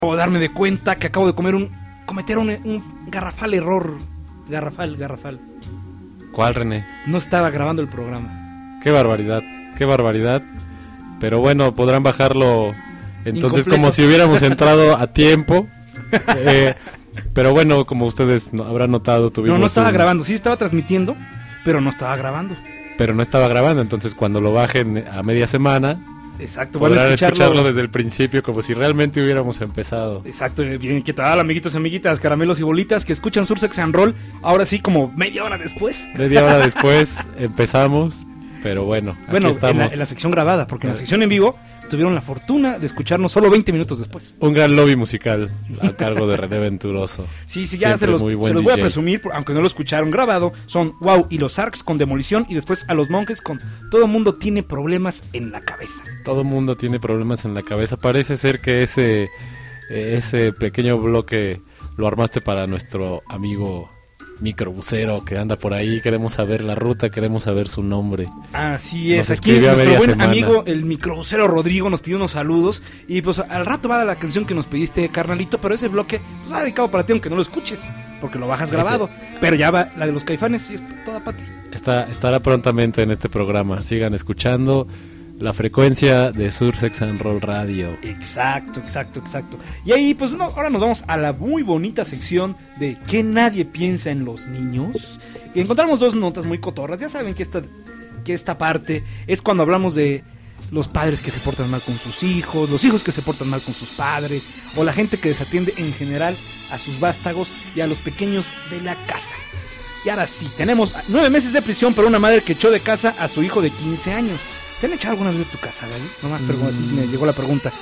Acabo de darme de cuenta que acabo de cometer un garrafal error. Garrafal. ¿Cuál, René? No estaba grabando el programa. Qué barbaridad. Pero bueno, podrán bajarlo entonces incompleto, como si hubiéramos entrado a tiempo. Pero bueno, como ustedes habrán notado, tuvimos... No estaba grabando, sí estaba transmitiendo, pero no estaba grabando. Pero no estaba grabando, entonces cuando lo bajen a media semana... Exacto, podrán escucharlo desde el principio como si realmente hubiéramos empezado. Exacto, bien, ¿qué tal, amiguitos y amiguitas, caramelos y bolitas que escuchan Sursex and Roll? Ahora sí, como media hora después empezamos, pero bueno, aquí estamos. En la sección grabada, porque en la sección en vivo tuvieron la fortuna de escucharnos solo 20 minutos después. Un gran lobby musical a cargo de René Venturoso. Sí, ya se los voy a presumir, aunque no lo escucharon grabado. Son Wow y los Arcs con Demolición, y después a los Monjes con Todo Mundo Tiene Problemas en la Cabeza. Todo mundo tiene problemas en la cabeza. Parece ser que ese pequeño bloque lo armaste para nuestro amigo microbusero que anda por ahí. Queremos saber la ruta, queremos saber su nombre. Así es, aquí nuestro buen amigo el microbusero Rodrigo nos pidió unos saludos. Y pues al rato va la canción que nos pediste, carnalito. Pero ese bloque pues va dedicado para ti, aunque no lo escuches, porque lo bajas grabado. Pero ya va, la de los Caifanes sí es toda para ti. Estará prontamente en este programa. Sigan escuchando la frecuencia de Sursex and Roll Radio. Exacto. Y ahí, pues no, ahora nos vamos a la muy bonita sección de ¿Qué nadie piensa en los niños? Y encontramos dos notas muy cotorras. Ya saben que esta parte es cuando hablamos de los padres que se portan mal con sus hijos, los hijos que se portan mal con sus padres, o la gente que desatiende en general a sus vástagos y a los pequeños de la casa. Y ahora sí, tenemos 9 meses de prisión por una madre que echó de casa a su hijo de 15 años. ¿Te han echado alguna vez de tu casa, Gaby? Nomás así me llegó la pregunta.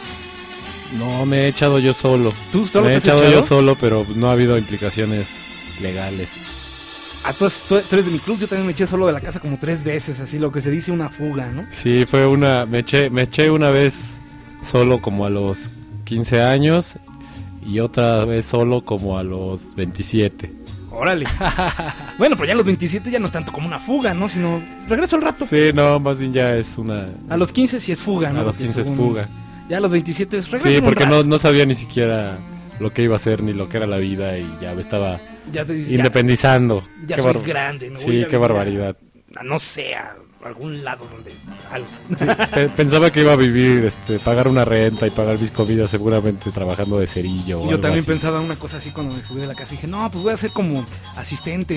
No, me he echado yo solo. ¿Tú solo me te he has echado yo solo, pero no ha habido implicaciones legales. Tú eres de mi club. Yo también me eché solo de la casa como 3 veces, así lo que se dice una fuga, ¿no? Sí, me eché una vez solo como a los 15 años y otra vez solo como a los 27. Órale. Bueno, pero ya a los 27 ya no es tanto como una fuga, ¿no? Sino regreso al rato. Sí, no, más bien ya es una... A los 15 sí es fuga, ¿no? A los 15 es fuga. Ya a los 27 es regreso. Sí, porque no sabía ni siquiera lo que iba a hacer ni lo que era la vida y ya me estaba independizando. Ya soy grande, ¿no? Sí, qué barbaridad. No sé, a algún lado donde... Sí, pensaba que iba a vivir, pagar una renta y pagar mis comidas seguramente trabajando de cerillo. Yo también pensaba una cosa así cuando me fui de la casa. Dije, no, pues voy a ser como asistente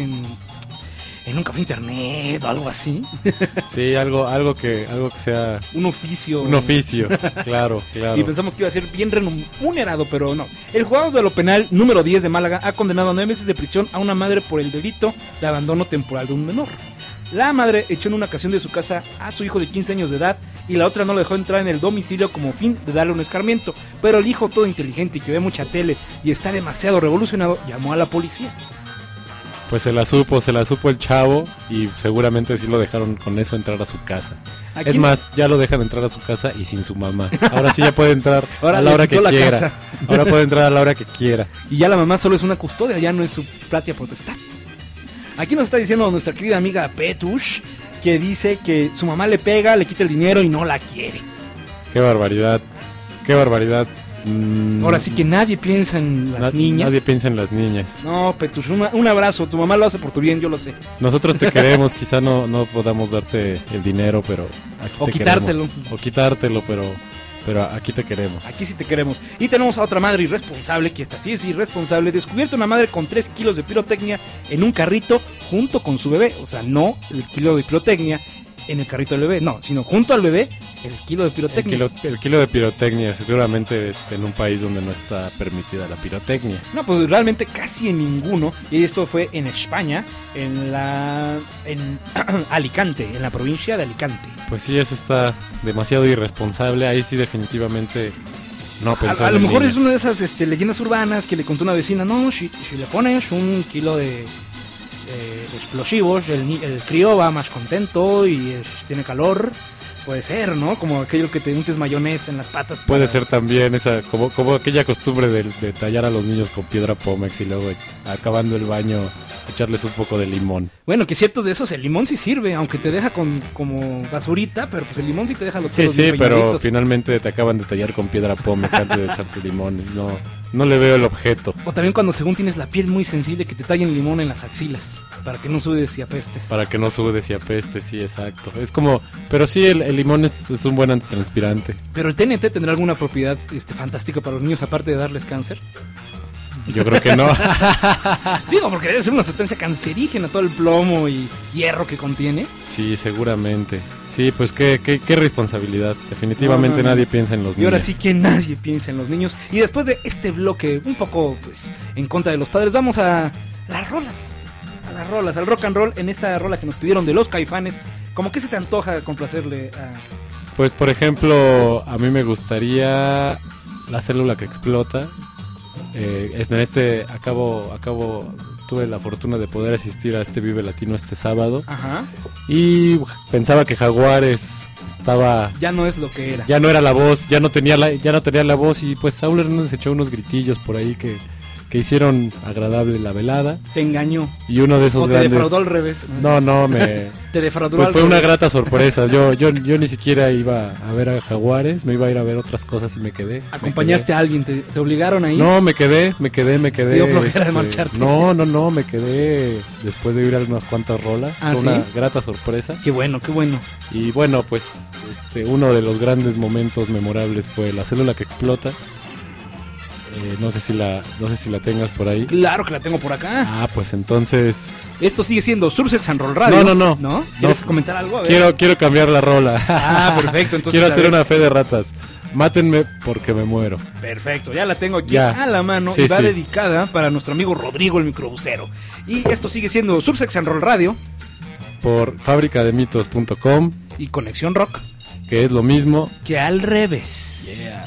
en un café internet o algo así. Sí, algo que sea... Un oficio. Claro. Y pensamos que iba a ser bien remunerado, pero no. El juzgado de lo penal número 10 de Málaga ha condenado a 9 meses de prisión a una madre por el delito de abandono temporal de un menor. La madre echó en una ocasión de su casa a su hijo de 15 años de edad y la otra no lo dejó entrar en el domicilio como fin de darle un escarmiento. Pero el hijo, todo inteligente y que ve mucha tele y está demasiado revolucionado, llamó a la policía. Pues se la supo el chavo y seguramente sí lo dejaron con eso entrar a su casa. Es más, ya lo dejan entrar a su casa y sin su mamá. Ahora sí ya puede entrar a la hora que quiera. Ahora puede entrar a la hora que quiera. Y ya la mamá solo es una custodia, ya no es su patria potestad. Aquí nos está diciendo nuestra querida amiga Petush, que dice que su mamá le pega, le quita el dinero y no la quiere. Qué barbaridad. Ahora sí que nadie piensa en las niñas. Nadie piensa en las niñas. No, Petush, un abrazo. Tu mamá lo hace por tu bien, yo lo sé. Nosotros te queremos, quizá no podamos darte el dinero, pero aquí te queremos. O quitártelo, pero aquí te queremos. Aquí sí te queremos. Y tenemos a otra madre irresponsable, que esta sí es irresponsable. Descubierta una madre con 3 kilos de pirotecnia en un carrito junto con su bebé. O sea, no el kilo de pirotecnia en el carrito del bebé, no, sino junto al bebé el kilo de pirotecnia. El kilo de pirotecnia, seguramente en un país donde no está permitida la pirotecnia. No, pues realmente casi en ninguno. Y esto fue en España, en Alicante, en la provincia de Alicante. Pues sí, eso está demasiado irresponsable. Ahí sí definitivamente no pensó. A lo mejor es una de esas leyendas urbanas que le contó una vecina. No, si le pones un kilo de explosivos, el crío va más contento y tiene calor. Puede ser, ¿no? Como aquello que te untes mayonesa en las patas. Puede ser también esa, como aquella costumbre de tallar a los niños con piedra pómex y luego acabando el baño echarles un poco de limón. Bueno, que ciertos de esos, el limón sí sirve, aunque te deja como basurita, pero pues el limón sí te deja los pelos Sí, pero finalmente te acaban de tallar con piedra pómex antes de echarte limón. No le veo el objeto. O también cuando según tienes la piel muy sensible, que te tallen limón en las axilas, para que no sudes y apestes. Para que no sudes y apestes, sí, exacto. Es como, pero sí, el limón es un buen antitranspirante. Pero el TNT tendrá alguna propiedad fantástica para los niños, aparte de darles cáncer. Yo creo que no. Digo, porque debe ser una sustancia cancerígena todo el plomo y hierro que contiene. Sí, seguramente. Sí, pues qué responsabilidad. Definitivamente nadie piensa en los niños. Y ahora sí que nadie piensa en los niños. Y después de este bloque un poco pues en contra de los padres, vamos a las rolas. A las rolas, al rock and roll. En esta rola que nos pidieron de los Caifanes, ¿cómo que se te antoja complacerle a...? Pues por ejemplo, a mí me gustaría La Célula que Explota. Tuve la fortuna de poder asistir a este Vive Latino este sábado. Ajá. Y pensaba que Jaguares estaba... Ya no es lo que era. Ya no era la voz, ya no tenía la voz. Y pues Saúl Hernández echó unos gritillos por ahí que hicieron agradable la velada. Te engañó. Y uno de esos grandes... te defraudó al revés. No, me... Te defraudó pues al fue revés. una grata sorpresa. Yo ni siquiera iba a ver a Jaguares, me iba a ir a ver otras cosas y me quedé. ¿Acompañaste a alguien? ¿Te obligaron ahí? No, me quedé. ¿Te dio flojera de marcharte? No, me quedé después de ir a unas cuantas rolas. Fue una grata sorpresa. Qué bueno. Y bueno, pues uno de los grandes momentos memorables fue La Célula que Explota. No sé si la tengas por ahí. Claro que la tengo por acá. Ah, pues entonces... Esto sigue siendo Sursex and Roll Radio. No. ¿Quieres comentar algo? A ver. Quiero cambiar la rola. Ah, perfecto. Entonces, quiero hacer una fe de ratas. Mátenme porque me muero. Perfecto, ya la tengo aquí a la mano. Sí, y va dedicada para nuestro amigo Rodrigo el microbusero. Y esto sigue siendo Sursex and Roll Radio. Por fabricademitos.com. Y Conexión Rock. Que es lo mismo que al revés. Yeah.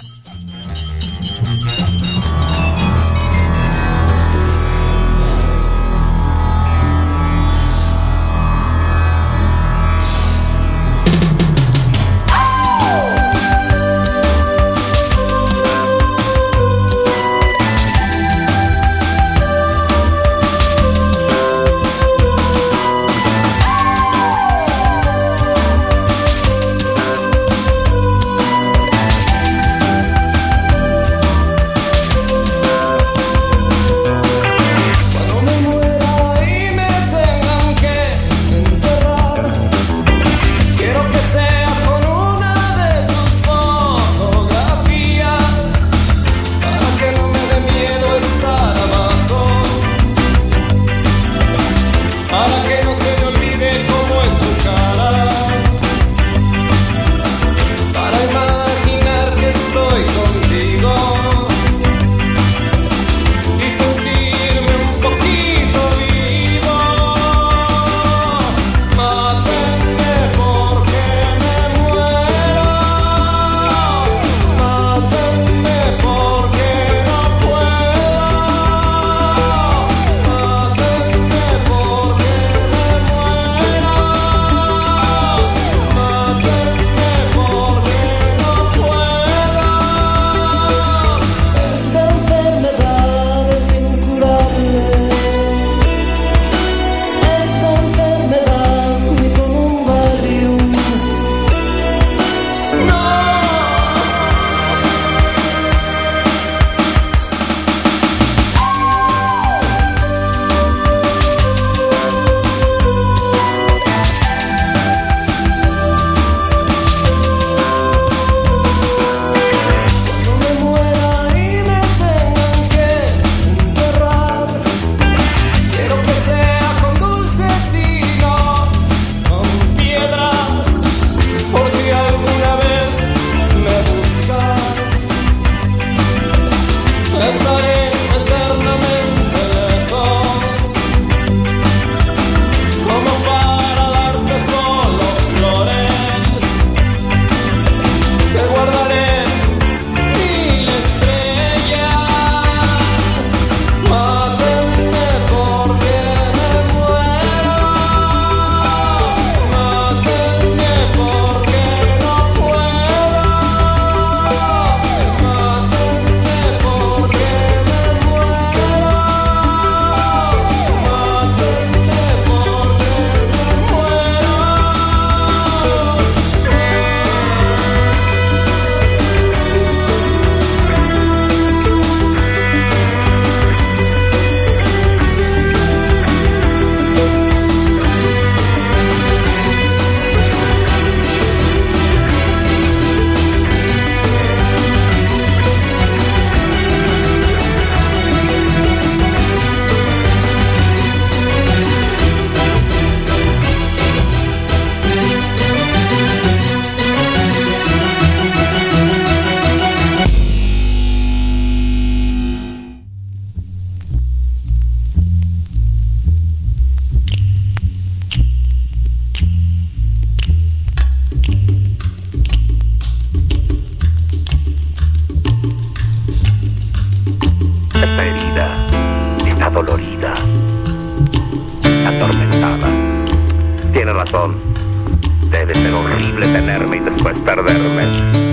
corazón. Debe ser horrible tenerme y después perderme.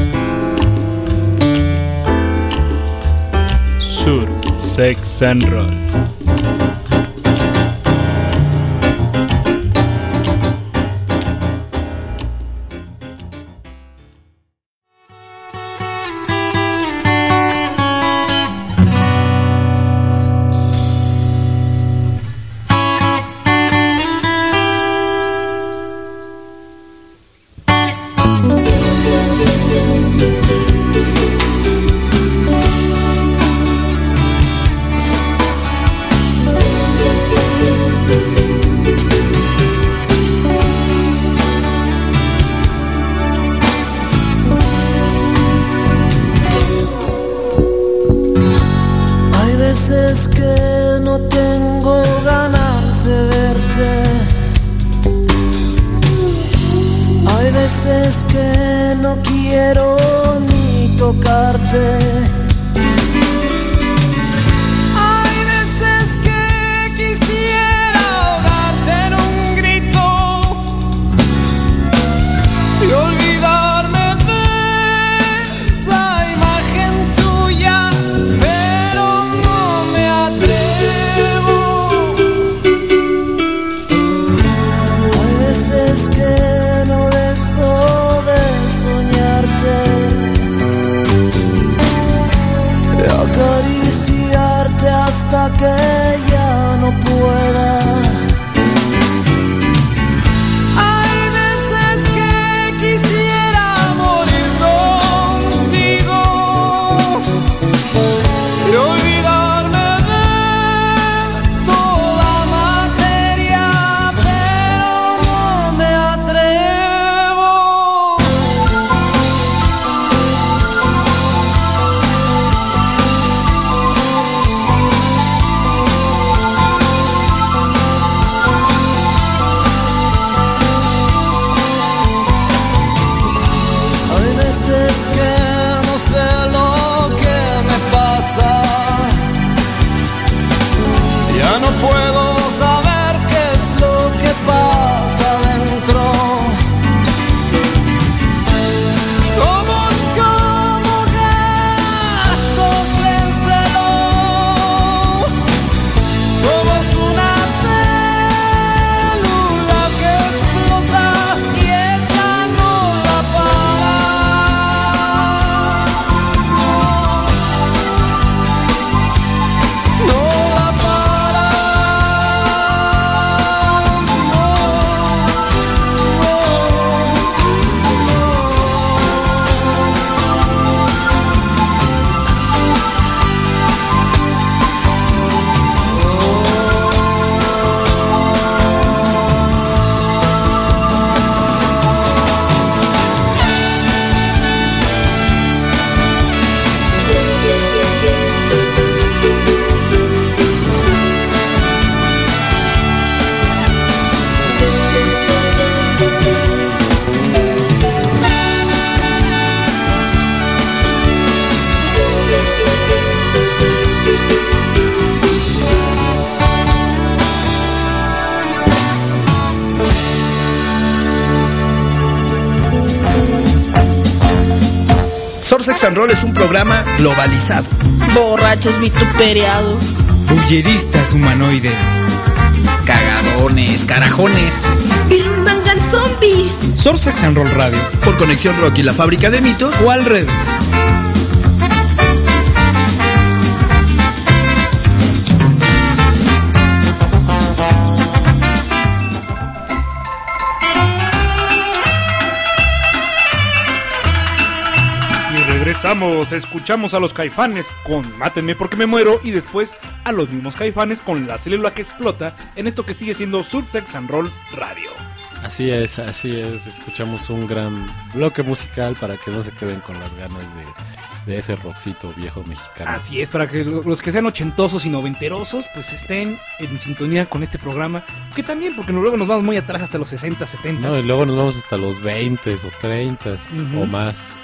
Sur, Sex and Roll. Sex and Roll es un programa globalizado. Borrachos vituperiados. Bulleristas humanoides. Cagadones, carajones. Pirurmangan zombies. Sex and Roll Radio. Por Conexión Rock y la Fábrica de Mitos. O al revés. Escuchamos a los Caifanes con Mátenme porque me muero y después a los mismos Caifanes con La célula que explota en esto que sigue siendo Surf Sex and Roll Radio. Así es, escuchamos un gran bloque musical para que no se queden con las ganas de ese rockcito viejo mexicano. Así es, para que los que sean ochentosos y noventerosos pues estén en sintonía con este programa, que también, porque luego nos vamos muy atrás hasta los 60, 70. No, y luego nos vamos hasta los 20 o 30 o más.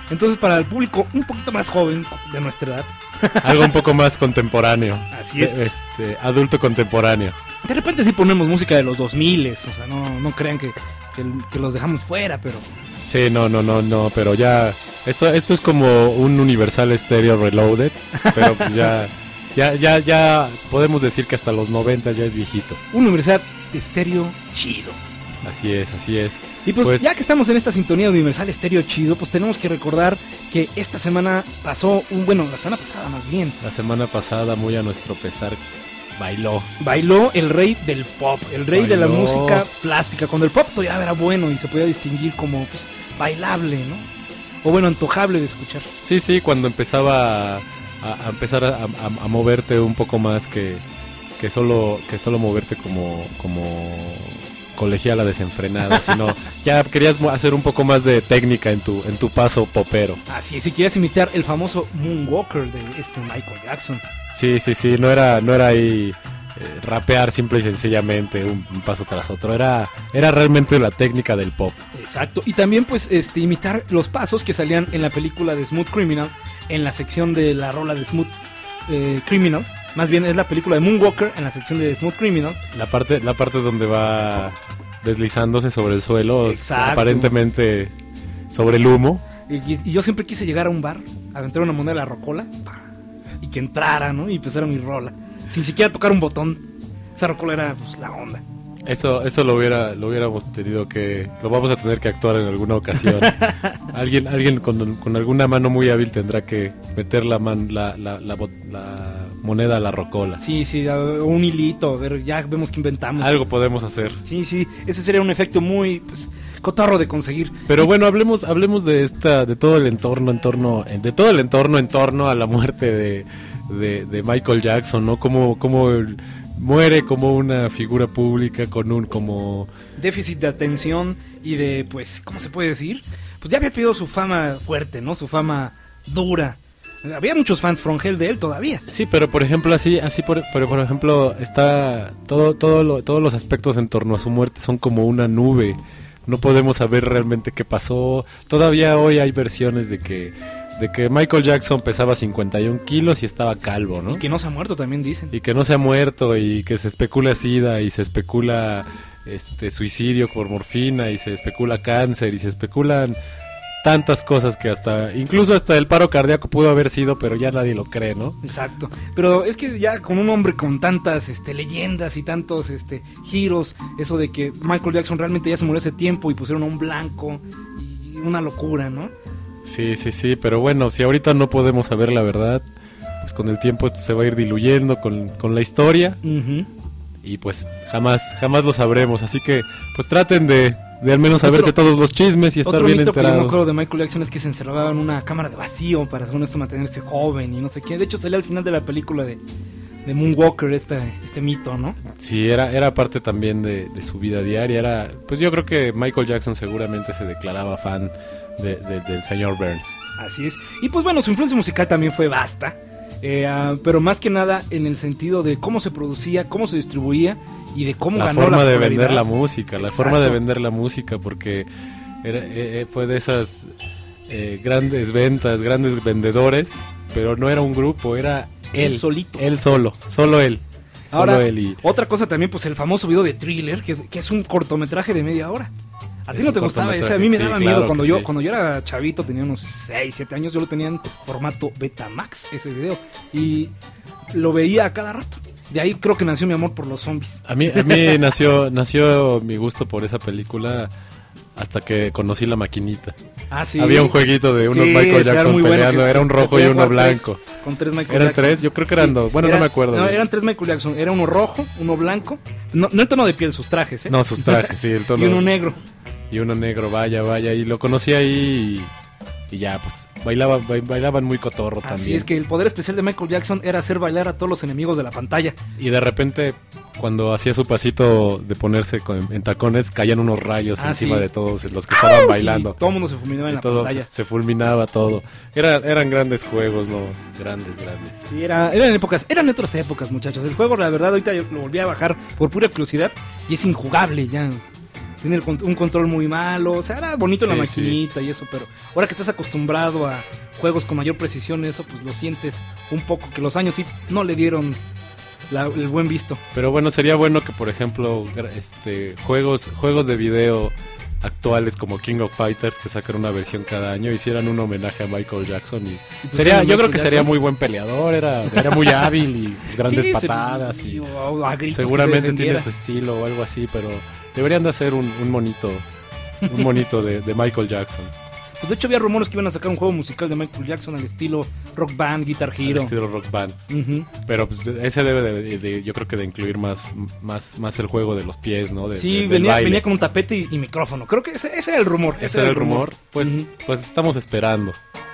Entonces, para el público un poquito más joven de nuestra edad, algo un poco más contemporáneo. Así es. Adulto contemporáneo. De repente sí ponemos música de los 2000, o sea, no crean que los dejamos fuera, pero... Sí, no, pero ya... Esto es como un Universal Stereo Reloaded, pero pues ya podemos decir que hasta los 90 ya es viejito. Un Universal Stereo chido. Así es. Y pues ya que estamos en esta sintonía de Universal Stereo chido, pues tenemos que recordar que esta semana pasó la semana pasada más bien. La semana pasada, muy a nuestro pesar, bailó el rey del pop, el rey de la música plástica, cuando el pop todavía era bueno y se podía distinguir como pues bailable, ¿no? O bueno, antojable de escuchar. Sí, cuando empezaba a empezar a moverte un poco más que solo moverte como colegiala desenfrenada, sino ya querías hacer un poco más de técnica en tu paso popero. Así es, si querías imitar el famoso Moonwalker de Michael Jackson. Sí, no era ahí rapear simple y sencillamente un paso tras otro, era realmente la técnica del pop. Exacto, y también pues imitar los pasos que salían en la película de Smooth Criminal, en la sección de la rola de Smooth Criminal. Más bien es la película de Moonwalker en la sección de Smooth Criminal. La parte donde va deslizándose sobre el suelo. Exacto. Aparentemente sobre el humo. Y yo siempre quise llegar a un bar, aventar una moneda de la rocola y que entrara, ¿no? Y empezara mi rola, sin siquiera tocar un botón. Esa rocola era pues la onda. Eso lo hubiéramos tenido que... Lo vamos a tener que actuar en alguna ocasión. Alguien con alguna mano muy hábil tendrá que meter la moneda a la rocola. Sí, un hilito, a ver, ya vemos que inventamos. Algo podemos hacer. Sí, ese sería un efecto muy cotorro de conseguir. Pero bueno, hablemos de todo el entorno en torno a la muerte de Michael Jackson, ¿no? Como muere como una figura pública con un como déficit de atención y de, pues, ¿cómo se puede decir? Pues ya había perdido su fama fuerte, ¿no? Su fama dura. Había muchos fans from hell de él todavía. Sí, pero por ejemplo por ejemplo está todos los aspectos en torno a su muerte son como una nube. No podemos saber realmente qué pasó. Todavía hoy hay versiones de que Michael Jackson pesaba 51 kilos y estaba calvo, ¿no? Y que no se ha muerto, también dicen. Y que no se ha muerto y que se especula SIDA y se especula suicidio por morfina y se especula cáncer y se especulan tantas cosas que incluso hasta el paro cardíaco pudo haber sido, pero ya nadie lo cree, ¿no? Exacto. Pero es que ya con un hombre con tantas leyendas y tantos giros, eso de que Michael Jackson realmente ya se murió hace tiempo y pusieron a un blanco y una locura, ¿no? Sí, pero bueno, si ahorita no podemos saber la verdad, pues con el tiempo esto se va a ir diluyendo con la historia. Uh-huh. Y pues jamás lo sabremos, así que pues traten de al menos saberse todos los chismes y estar bien enterados. Otro mito que yo me acuerdo de Michael Jackson es que se encerraba en una cámara de vacío para según esto mantenerse joven y no sé qué. De hecho salía al final de la película de Moonwalker este mito, ¿no? Sí, era parte también de su vida diaria. Pues yo creo que Michael Jackson seguramente se declaraba fan del señor Burns. Así es. Y pues bueno, su influencia musical también fue vasta, pero más que nada en el sentido de cómo se producía, cómo se distribuía y de cómo ganó la forma de vender la música. La forma de vender la música, porque fue de esas grandes ventas, grandes vendedores, pero no era un grupo, era él solito. Él solo él. Ahora, otra cosa también, pues el famoso video de Thriller, que es un cortometraje de media hora. ¿A ti no te gustaba ese? A mí me daba miedo cuando yo era chavito, tenía unos 6, 7 años, yo lo tenía en formato Betamax, ese video, y lo veía a cada rato. De ahí creo que nació mi amor por los zombies. A mí nació mi gusto por esa película hasta que conocí La Maquinita. Ah, sí. Había un jueguito de unos Michael Jackson peleando, era un rojo y uno blanco. Con 3 Michael Jackson. ¿Eran 3? Yo creo que eran 2. Bueno, no me acuerdo. No, eran 3 Michael Jackson. Era uno rojo, uno blanco. No el tono de piel, sus trajes, ¿eh? No, sus trajes, sí, el tono. Y uno negro. Vaya. Y lo conocí ahí y ya, pues, bailaban muy cotorro también. Así es que el poder especial de Michael Jackson era hacer bailar a todos los enemigos de la pantalla. Y de repente, cuando hacía su pasito de ponerse en tacones, caían unos rayos encima de todos los que estaban bailando. Y todo el mundo se fulminaba en la pantalla. Se fulminaba todo. Eran grandes juegos, ¿no? Grandes. Sí, eran otras épocas, muchachos. El juego, la verdad, ahorita yo lo volví a bajar por pura curiosidad y es injugable ya. tiene un control muy malo, o sea, era bonito la maquinita y eso, pero ahora que estás acostumbrado a juegos con mayor precisión, eso pues lo sientes un poco, que los años sí no le dieron el buen visto. Pero bueno, sería bueno que, por ejemplo, juegos de video actuales como King of Fighters, que sacan una versión cada año, hicieran un homenaje a Michael Jackson y yo creo que sería muy buen peleador, era muy hábil y grandes patadas y seguramente tiene su estilo o algo así, pero deberían de hacer un monito de Michael Jackson. Pues de hecho había rumores que iban a sacar un juego musical de Michael Jackson al estilo Rock Band, Guitar Hero. Al estilo Rock Band. Uh-huh. Pero pues, ese debe de yo creo que de incluir más el juego de los pies, ¿no? Venía con un tapete y micrófono. Creo que ese era el rumor. Ese era el rumor. Pues, uh-huh. Pues estamos esperando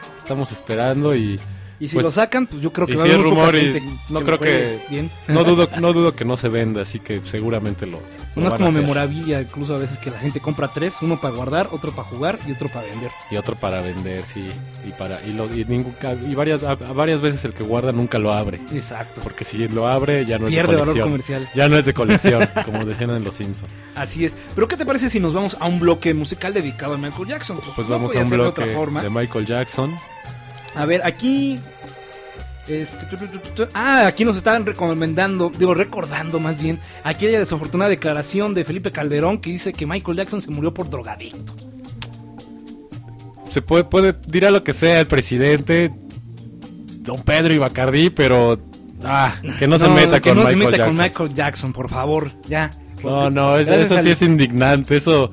y si lo sacan, pues yo creo que va a haber rumor y no creo que bien. No dudo que no se venda, así que seguramente lo es como memorabilia, incluso a veces que la gente compra 3, uno para guardar, otro para jugar y otro para vender. Y otro para vender, sí, y varias veces el que guarda nunca lo abre. Exacto. Porque si lo abre ya no pierde es de colección. Valor comercial. Ya no es de colección, como decían en Los Simpsons. Así es. Pero ¿qué te parece si nos vamos a un bloque musical dedicado a Michael Jackson? Pues vamos a un bloque de Michael Jackson. A ver, aquí aquí nos están recordando más bien aquella desafortunada declaración de Felipe Calderón que dice que Michael Jackson se murió por drogadicto. Se dirá lo que sea el presidente Don Pedro y Bacardí, pero que no se meta con Michael Jackson, por favor, ya. No, eso sí es indignante, eso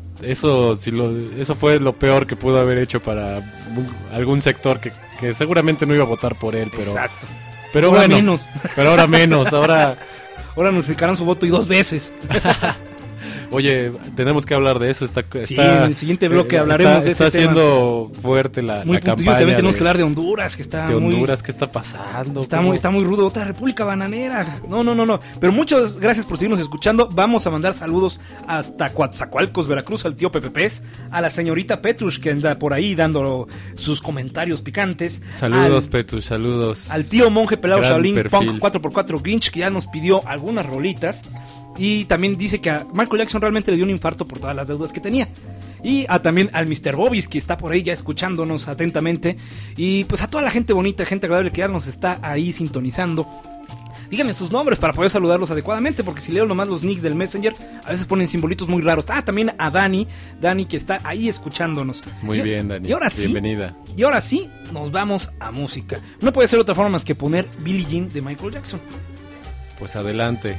fue lo peor que pudo haber hecho para algún sector que seguramente no iba a votar por él, pero exacto. Pero ahora bueno, menos. Pero ahora menos, ahora notificaron su voto y 2 veces. Oye, tenemos que hablar de eso. Sí, en el siguiente bloque hablaremos de este tema. Está siendo fuerte la campaña. También tenemos que hablar de Honduras, que está ¿qué está pasando? Está muy rudo. Otra república bananera. No. Pero muchas gracias por seguirnos escuchando. Vamos a mandar saludos hasta Coatzacoalcos, Veracruz, al tío Pepe Pez, a la señorita Petrush, que anda por ahí dando sus comentarios picantes. Saludos, Petrush, saludos. Al tío monje pelado Shaolin Punk 4x4 Grinch, que ya nos pidió algunas rolitas. Y también dice que a Michael Jackson realmente le dio un infarto por todas las deudas que tenía. Y también al Mr. Bobis, que está por ahí ya escuchándonos atentamente. Y pues a toda la gente bonita, gente agradable que ya nos está ahí sintonizando. Díganme sus nombres para poder saludarlos adecuadamente, porque si leo nomás los nicks del Messenger, a veces ponen simbolitos muy raros. También a Dani, que está ahí escuchándonos. Muy bien, Dani. Y ahora bienvenida. Y ahora sí, nos vamos a música. No puede ser otra forma más que poner Billie Jean de Michael Jackson. Pues adelante.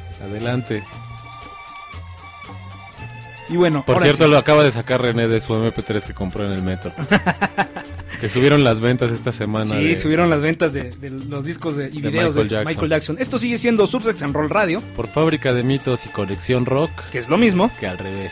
Y bueno, por cierto, lo acaba de sacar René de su MP3 que compró en el metro. Que subieron las ventas esta semana. Sí, subieron las ventas de los discos y videos de Michael Jackson. Esto sigue siendo Sursex and Roll Radio. Por Fábrica de Mitos y Conexión Rock. Que es lo mismo que al revés.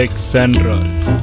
Sex and Roll.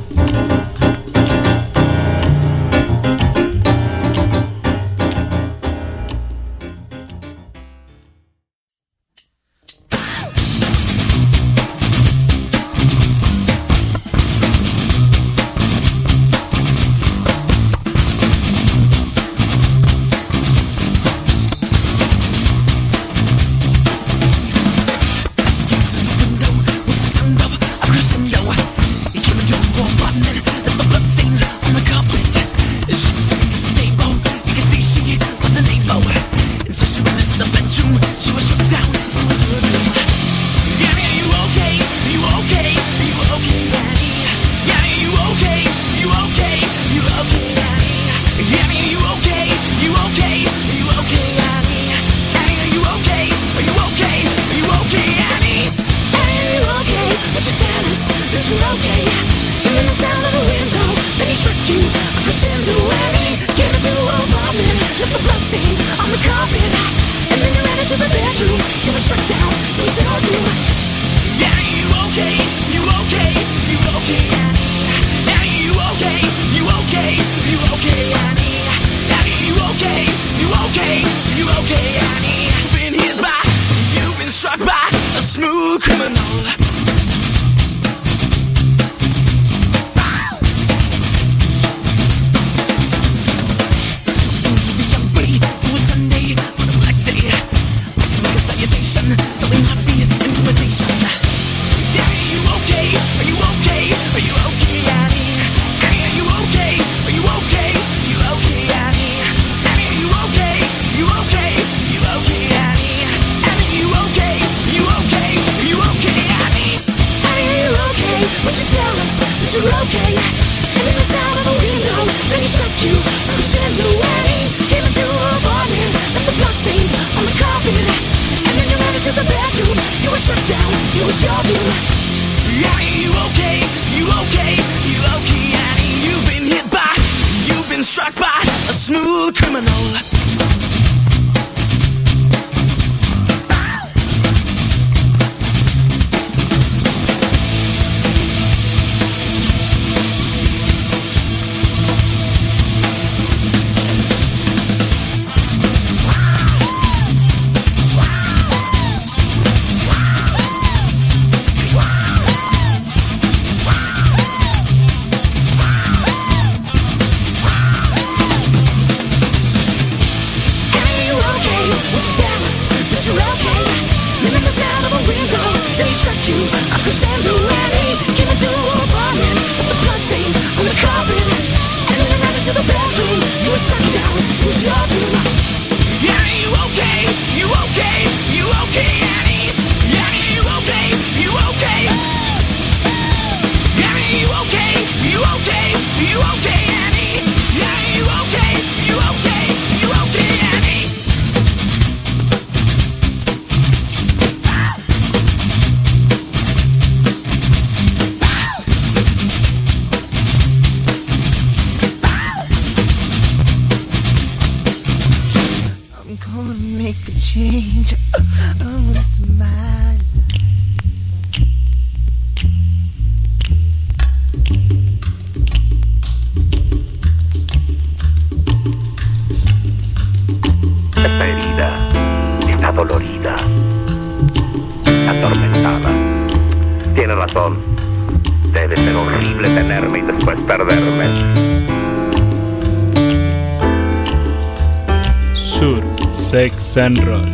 Sex and Roll.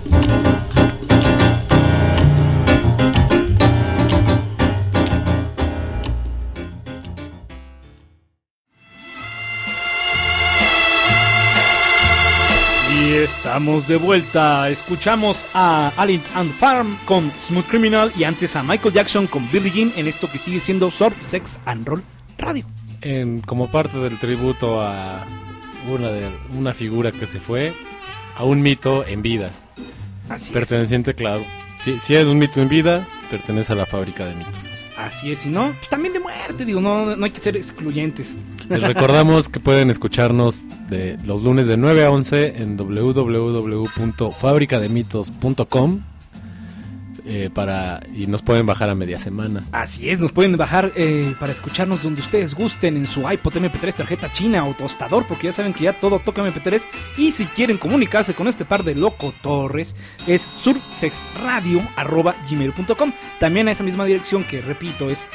Y estamos de vuelta. Escuchamos a Alien and Farm con Smooth Criminal y antes a Michael Jackson con Billie Jean en esto que sigue siendo Surf, Sex and Roll Radio. Como parte del tributo a una figura que se fue, a un mito en vida. Así perteneciente, es. Claro. Si es un mito en vida, pertenece a la fábrica de mitos. Así es, y no, pues también de muerte, digo, no hay que ser excluyentes. Les recordamos que pueden escucharnos de los lunes de 9 a 11 en www.fabricademitos.com. y nos pueden bajar a media semana. Así es, nos pueden bajar para escucharnos donde ustedes gusten, en su iPod MP3, tarjeta china o tostador, porque ya saben que ya todo toca MP3. Y si quieren comunicarse con este par de locotorres, es surfsexradio@gmail.com. También a esa misma dirección, que repito, es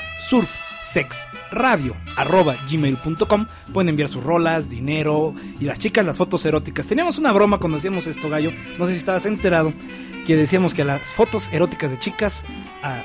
surfsexradio@gmail.com. Pueden enviar sus rolas, dinero, y las chicas las fotos eróticas. Teníamos una broma cuando hacíamos esto, Gallo, no sé si estabas enterado, que decíamos que a las fotos eróticas de chicas a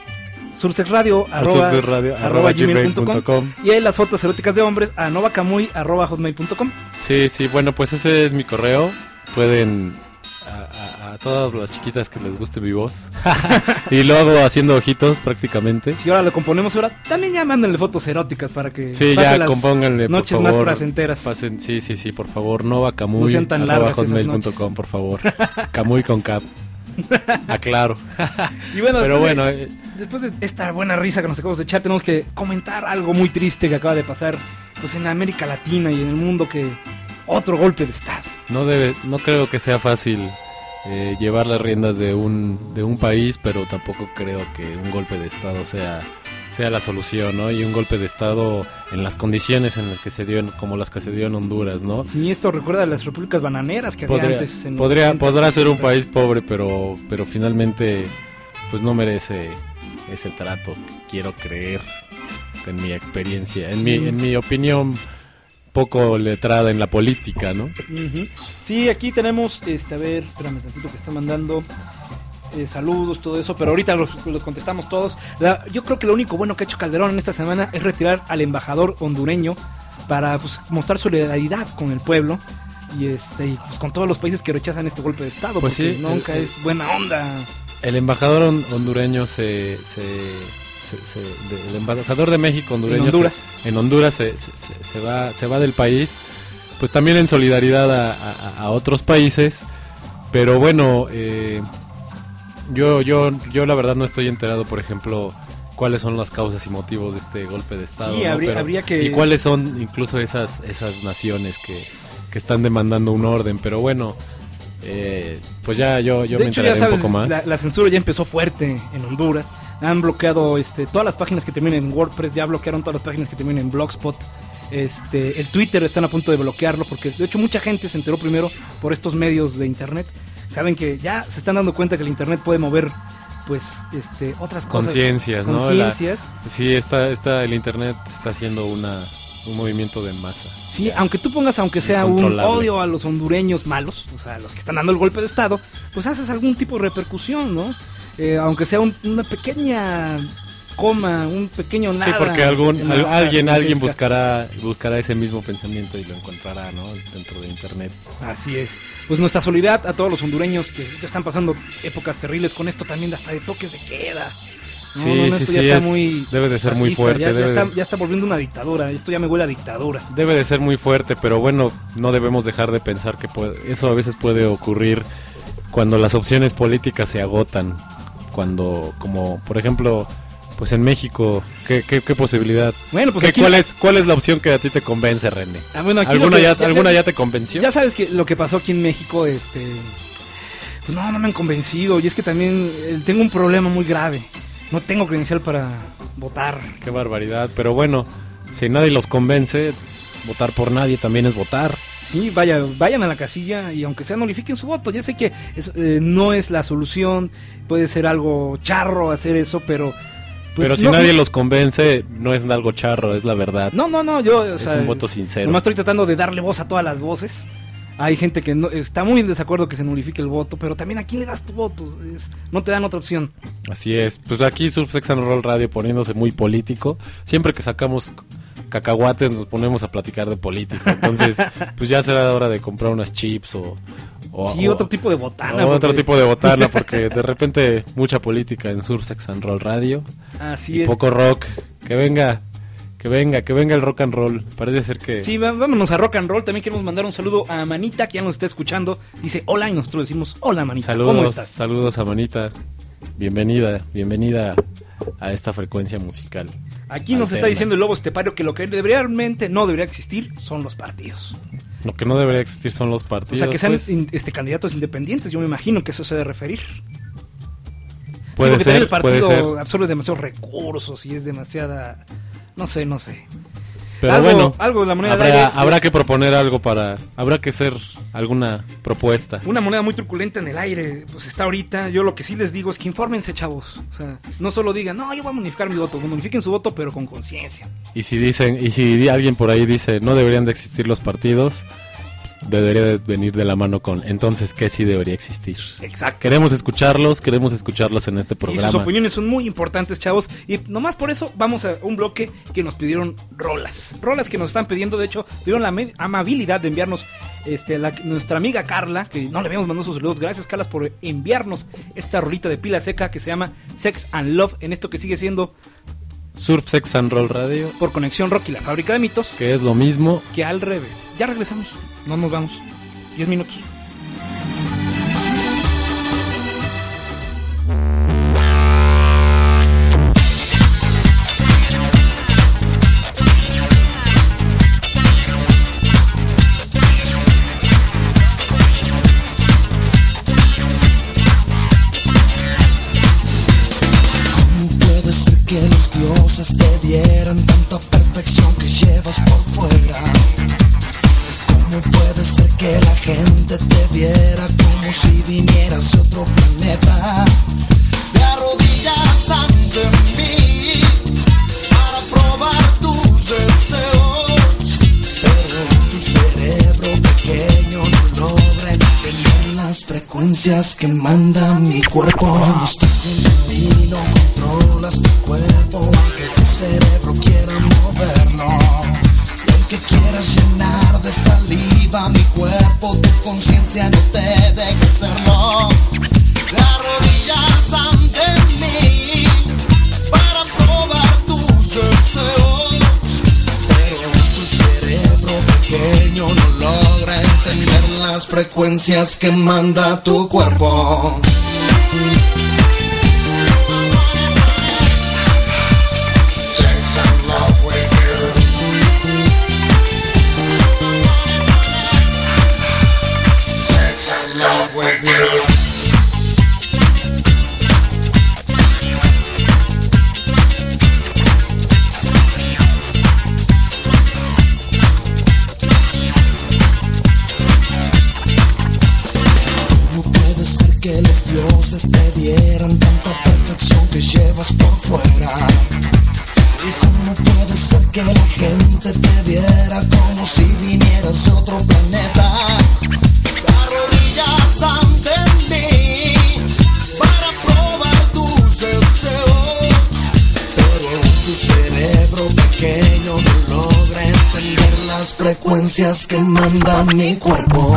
surfsexradio@gmail.com, y ahí las fotos eróticas de hombres a novacamuy@hotmail.com. Sí, bueno, pues ese es mi correo. Pueden a todas las chiquitas que les guste mi voz. Y lo hago haciendo ojitos prácticamente. Si ahora lo componemos, ahora también ya mándenle fotos eróticas para que sí, ya las compónganle, noches por favor, más placenteras. Pasen, sí, por favor, novacamuy@hotmail.com, por favor. Camuy con cap. Aclaro. Y bueno, pero bueno, después de esta buena risa que nos acabamos de echar, tenemos que comentar algo muy triste que acaba de pasar, pues, en América Latina y en el mundo, que otro golpe de estado. No creo que sea fácil llevar las riendas de un país, pero tampoco creo que un golpe de estado sea la solución, ¿no? Y un golpe de estado en las condiciones en las que se dio, como las que se dio en Honduras, ¿no? Sí, esto recuerda a las repúblicas bananeras que había antes. Podrá ser un país pobre, pero finalmente pues no merece ese trato, quiero creer, en mi experiencia, en mi opinión poco letrada en la política, ¿no? Uh-huh. Sí, aquí tenemos, a ver, espérame tantito que está mandando saludos, todo eso, pero ahorita los contestamos todos. Yo creo que lo único bueno que ha hecho Calderón en esta semana es retirar al embajador hondureño para, pues, mostrar solidaridad con el pueblo y pues con todos los países que rechazan este golpe de estado, pues porque sí, nunca es buena onda. El embajador hondureño el embajador de México hondureño en Honduras se va del país, pues también en solidaridad a otros países, pero bueno, yo la verdad no estoy enterado, por ejemplo, cuáles son las causas y motivos de este golpe de estado, sí, ¿no? habría que... y cuáles son incluso esas naciones que están demandando un orden, pero bueno, pues ya yo me enteraré un poco más. La censura ya empezó fuerte en Honduras. Han bloqueado todas las páginas que terminen en WordPress, ya bloquearon todas las páginas que terminen en Blogspot. El Twitter están a punto de bloquearlo, porque de hecho mucha gente se enteró primero por estos medios de internet. Saben que ya se están dando cuenta que el internet puede mover, pues, otras cosas. Conciencias, ¿no? Sí, el internet está haciendo un movimiento de masa. Sí, aunque tú pongas, aunque sea un odio a los hondureños malos, o sea, a los que están dando el golpe de estado, pues haces algún tipo de repercusión, ¿no? Aunque sea una pequeña coma, un pequeño nada. Sí, porque alguien buscará ese mismo pensamiento y lo encontrará, ¿no? Dentro de internet. Así es. Pues nuestra solidaridad a todos los hondureños que están pasando épocas terribles con esto, también hasta de toques de queda. Sí, debe de ser muy fuerte. Ya está volviendo una dictadura. Esto ya me huele a dictadura. Debe de ser muy fuerte, pero bueno, no debemos dejar de pensar que eso a veces puede ocurrir cuando las opciones políticas se agotan. Como por ejemplo, pues en México, ¿qué posibilidad? Bueno, pues ¿Cuál es la opción que a ti te convence, René? Bueno, ¿Alguna ya te convenció? Ya sabes que lo que pasó aquí en México, pues no me han convencido. Y es que también tengo un problema muy grave. No tengo credencial para votar. Qué barbaridad, pero bueno, si nadie los convence, votar por nadie también es votar. Sí, vayan a la casilla y aunque sea nulifiquen su voto. Ya sé que no es la solución, puede ser algo charro hacer eso, pero... Pues, pero si nadie los convence, no es algo charro, es la verdad. No, es un voto sincero. Nomás estoy tratando de darle voz a todas las voces. Hay gente que está muy en desacuerdo que se nulifique el voto, pero también ¿a quién le das tu voto? No te dan otra opción. Así es, pues aquí Surf Sex and Roll Radio poniéndose muy político. Siempre que sacamos cacahuates nos ponemos a platicar de política. Entonces, pues ya será hora de comprar unas chips o otro tipo de botana. Otro tipo de botana, porque de repente mucha política en Surf Sex and Roll Radio. Así es. Poco rock. Que venga el rock and roll. Parece ser que... Sí, vámonos a rock and roll. También queremos mandar un saludo a Manita, que ya nos está escuchando. Dice hola y nosotros decimos hola, Manita. ¿Cómo estás? Saludos a Manita. Bienvenida a esta frecuencia musical. Aquí nos está diciendo el lobo estepario que lo que realmente no debería existir son los partidos. Lo que no debería existir son los partidos. O sea, que sean candidatos independientes. Yo me imagino que eso se debe referir. Puede ser, el partido puede ser. absorbe demasiados recursos y es demasiada... No sé. Pero algo de la moneda habrá, de aire. habrá que proponer algo habrá que hacer alguna propuesta. Una moneda muy truculenta en el aire, pues está ahorita. Yo lo que sí les digo es que infórmense, chavos. O sea, no solo digan, no, yo voy a modificar mi voto. Modifiquen su voto, pero con conciencia. Y si alguien por ahí dice, no deberían de existir los partidos, pues debería de venir de la mano con, entonces, ¿qué sí debería existir? Exacto. Queremos escucharlos en este programa. Y sus opiniones son muy importantes, chavos. Y nomás por eso vamos a un bloque que nos pidieron rolas. Rolas que nos están pidiendo, de hecho, tuvieron la amabilidad de enviarnos nuestra amiga Carla, que no le habíamos mandado sus saludos. Gracias, Carla, por enviarnos esta rolita de pila seca que se llama Sex and Love, en esto que sigue siendo Surf, Sex and Roll Radio, por Conexión Rock y la Fábrica de Mitos, que es lo mismo que al revés. Ya regresamos, no nos vamos. 10 minutos. Que los dioses te dieran tanta perfección que llevas por fuera. ¿Cómo puede ser que la gente te viera como si vinieras de otro planeta? Te arrodillas ante mí para probar tus deseos, pero tu cerebro pequeño no logra entender las frecuencias que manda mi cuerpo. Cuando estás junto a mí no controlas tu cuerpo, aunque tu cerebro quiera moverlo. Y aunque quieras llenar de saliva mi cuerpo, tu conciencia no te deja hacerlo. Te arrodillas ante mí para probar tus deseos, pero tu cerebro pequeño no logra entender las frecuencias que manda tu cuerpo. Que los dioses te dieran tanta perfección que llevas por fuera. ¿Y cómo puede ser que la gente te viera como si vinieras de otro planeta? Te arrodillas ante mí para probar tus deseos, pero tu cerebro pequeño no logra entender las frecuencias que manda mi cuerpo.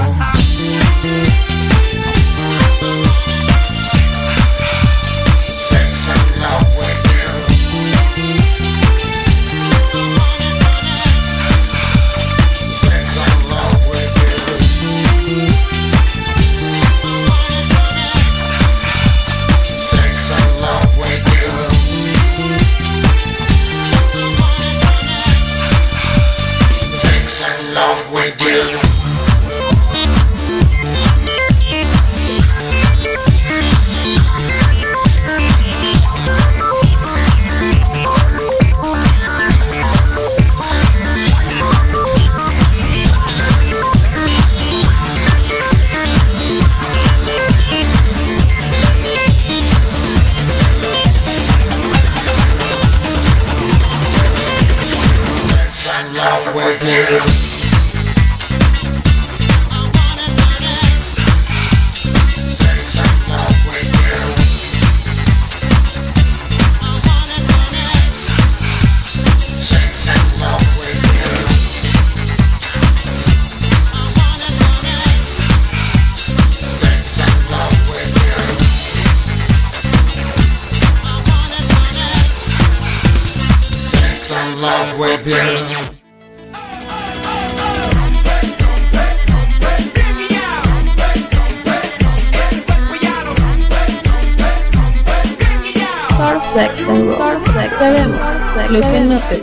Sex and Roll. Sabemos lo que no te...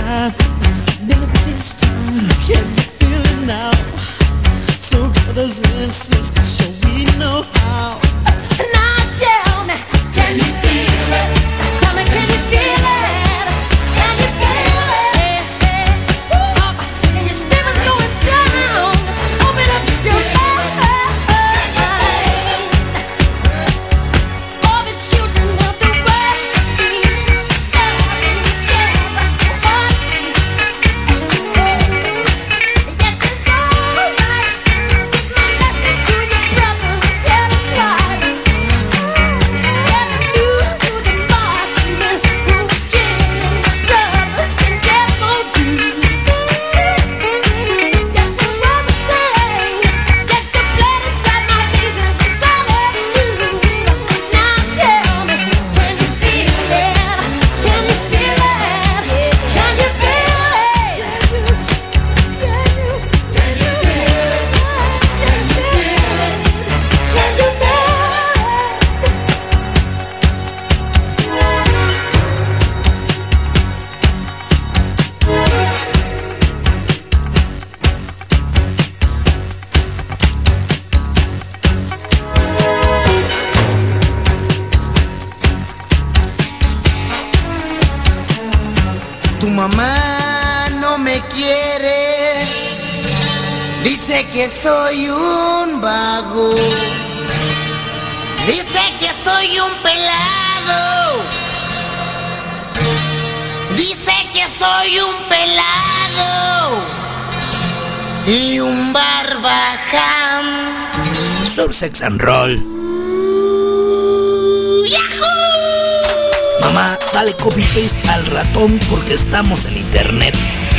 time, baby, this time. Can you feel it now? So brothers and sisters, so we know how. Now tell me, can you feel it? Tell me, can you feel it? Can you feel it? And your stomach's going down. Open up your mind. All the children of the West yes, it's alright. Get my message to your brother and tell him try. Get the news to the marching men who killing brothers and devil do. Yes, the brother say, yes, the blood inside my veins is all I do. Now tell me, can you feel it? Can you feel it? Can you feel it? Can you feel it? Can you Tu mamá no me quiere, dice que soy un vago, dice que soy un pelado, dice que soy un pelado y un barbaján. Sur Sex and Roll. ¡Yahoo! Mamá, dale copy paste al ratón porque estamos en internet.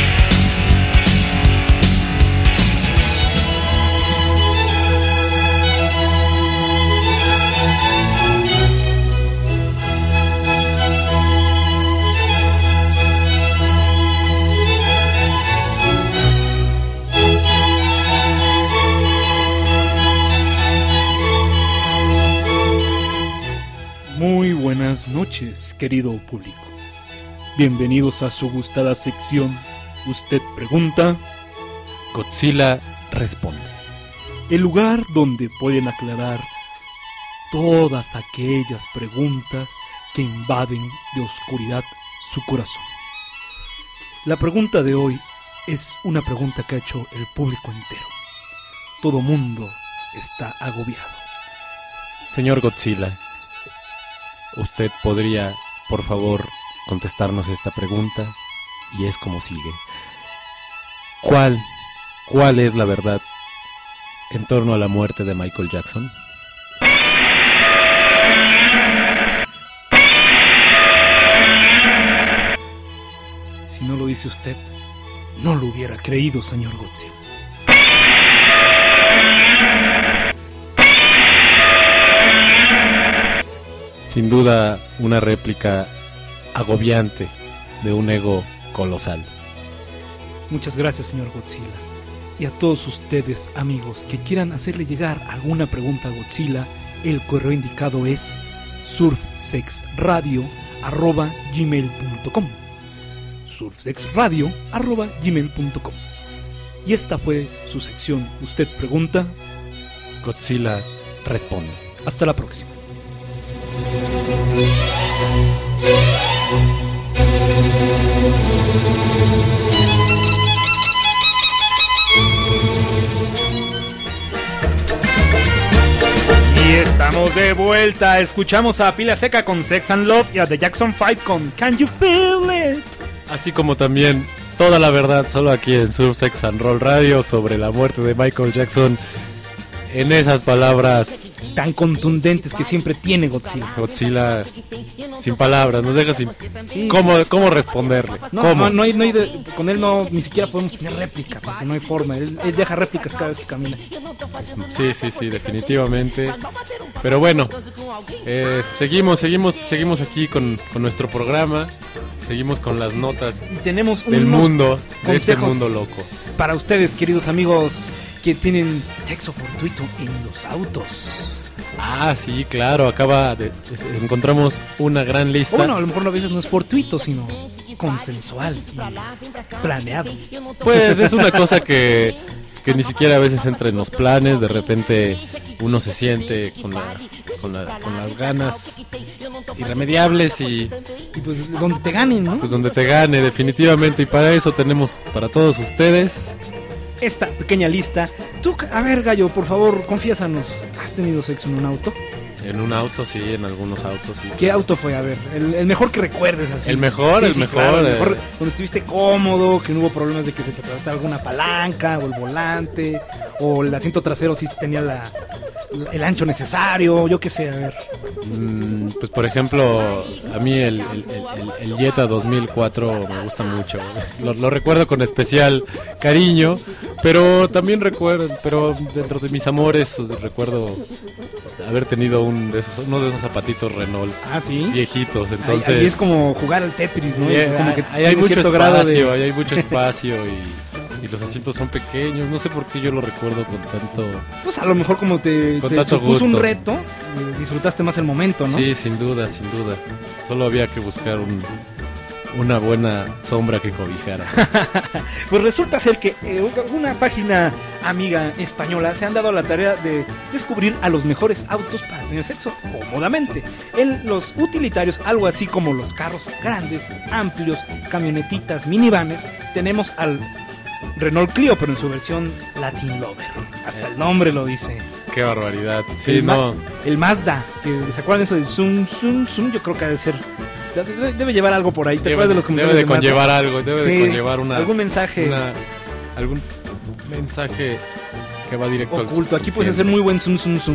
Muy buenas noches, querido público. Bienvenidos a su gustada sección Usted Pregunta, Godzilla responde. el lugar donde pueden aclarar todas aquellas preguntas que invaden de oscuridad su corazón. La pregunta de hoy es una pregunta que ha hecho el público entero. Todo mundo está agobiado. Señor Godzilla, usted podría, por favor, contestarnos esta pregunta, y es como sigue. ¿Cuál es la verdad en torno a la muerte de Michael Jackson? Si no lo dice usted, no lo hubiera creído, señor Godzilla. Sin duda, una réplica agobiante de un ego colosal. Muchas gracias, señor Godzilla. Y a todos ustedes, amigos, que quieran hacerle llegar alguna pregunta a Godzilla, el correo indicado es surfsexradio@gmail.com. surfsexradio@gmail.com. Y esta fue su sección Usted Pregunta, Godzilla responde. Hasta la próxima. Y estamos de vuelta. Escuchamos a Pila Seca con Sex and Love y a The Jackson 5 con Can You Feel It. Así como también toda la verdad solo aquí en Surf Sex and Roll Radio sobre la muerte de Michael Jackson. En esas palabras tan contundentes que siempre tiene Godzilla. Godzilla sin palabras, nos deja sin cómo responderle. No hay con él no ni siquiera podemos tener réplica, porque no hay forma. Él deja réplicas cada vez que camina. Sí, definitivamente. Pero bueno, seguimos aquí con nuestro programa. Seguimos con las notas y tenemos del mundo, de este mundo loco. Para ustedes, queridos amigos, que tienen sexo fortuito en los autos. Ah, sí, claro, encontramos una gran lista. Bueno, a lo mejor a veces no es fortuito, sino consensual y planeado. Pues es una cosa que ni siquiera a veces entra en los planes. De repente uno se siente con las ganas irremediables y pues donde te ganen, ¿no? Pues donde te gane, definitivamente. Y para eso tenemos para todos ustedes esta pequeña lista. Tú, a ver, Gallo, por favor, confiésanos. ¿Has tenido sexo en un auto? En un auto, sí, en algunos autos, sí. ¿Qué auto fue? A ver, el mejor que recuerdes así. El mejor. Claro, el mejor, donde estuviste cómodo, que no hubo problemas de que se te atravesaste alguna palanca, o el volante, o el asiento trasero sí tenía el ancho necesario, yo qué sé, a ver. Pues por ejemplo, a mí el Jetta 2004 me gusta mucho. Lo recuerdo con especial cariño, pero también pero dentro de mis amores recuerdo haber tenido uno de esos zapatitos Renault. Ah, sí. Viejitos, entonces. Ahí es como jugar al Tetris, ¿no? Como que ahí hay mucho espacio, ahí hay mucho espacio y los asientos son pequeños. No sé por qué yo lo recuerdo con tanto. Pues a lo mejor como te supuso un reto, disfrutaste más el momento, ¿no? Sí, sin duda. Solo había que buscar una buena sombra que cobijara. Pues resulta ser que una página amiga española se han dado la tarea de descubrir a los mejores autos para tener sexo cómodamente. En los utilitarios, algo así como los carros grandes, amplios, camionetitas, minivanes, tenemos al Renault Clio, pero en su versión Latin Lover. Hasta el nombre lo dice. Qué barbaridad. Sí, el Mazda, que ¿se acuerdan eso de zoom? Yo creo que debe ser. Debe llevar algo por ahí. ¿Te acuerdas de los comentarios? Debe de conllevar algo. Debe de conllevar algún mensaje. Algún mensaje que va directo oculto. Aquí puedes hacer muy buen zoom.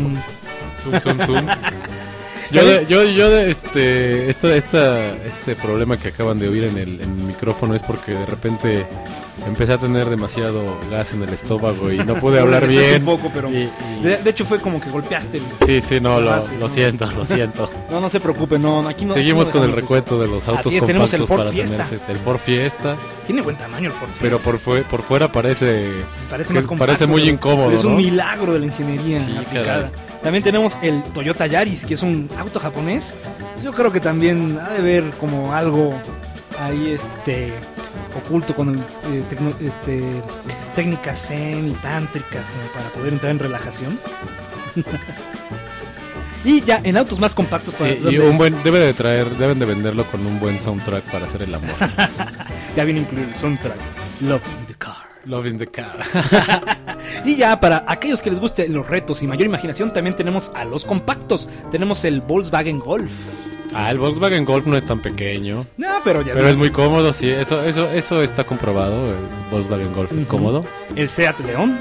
Este problema que acaban de oír en el micrófono es porque de repente empecé a tener demasiado gas en el estómago y no pude hablar bien. Un poco, pero de hecho fue como que golpeaste. Sí, lo siento. No se preocupe, aquí no. Seguimos con el recuento de los autos compactos. Tenemos el Ford para Fiesta. El Ford Fiesta. Tiene buen tamaño el Ford Fiesta. Pero por fuera parece muy incómodo. Es un milagro de la ingeniería aplicada. También tenemos el Toyota Yaris, que es un auto japonés. Yo creo que también ha de ver como algo ahí oculto con técnicas zen y tántricas como para poder entrar en relajación. Y ya en autos más compactos deben de venderlo con un buen soundtrack para hacer el amor. Ya viene incluido el soundtrack Love in the Car. Y ya para aquellos que les gusten los retos y mayor imaginación, también tenemos a los compactos. Tenemos el Volkswagen Golf. El Volkswagen Golf no es tan pequeño. No, pero es muy cómodo, sí. Eso está comprobado. El Volkswagen Golf es cómodo. El Seat León.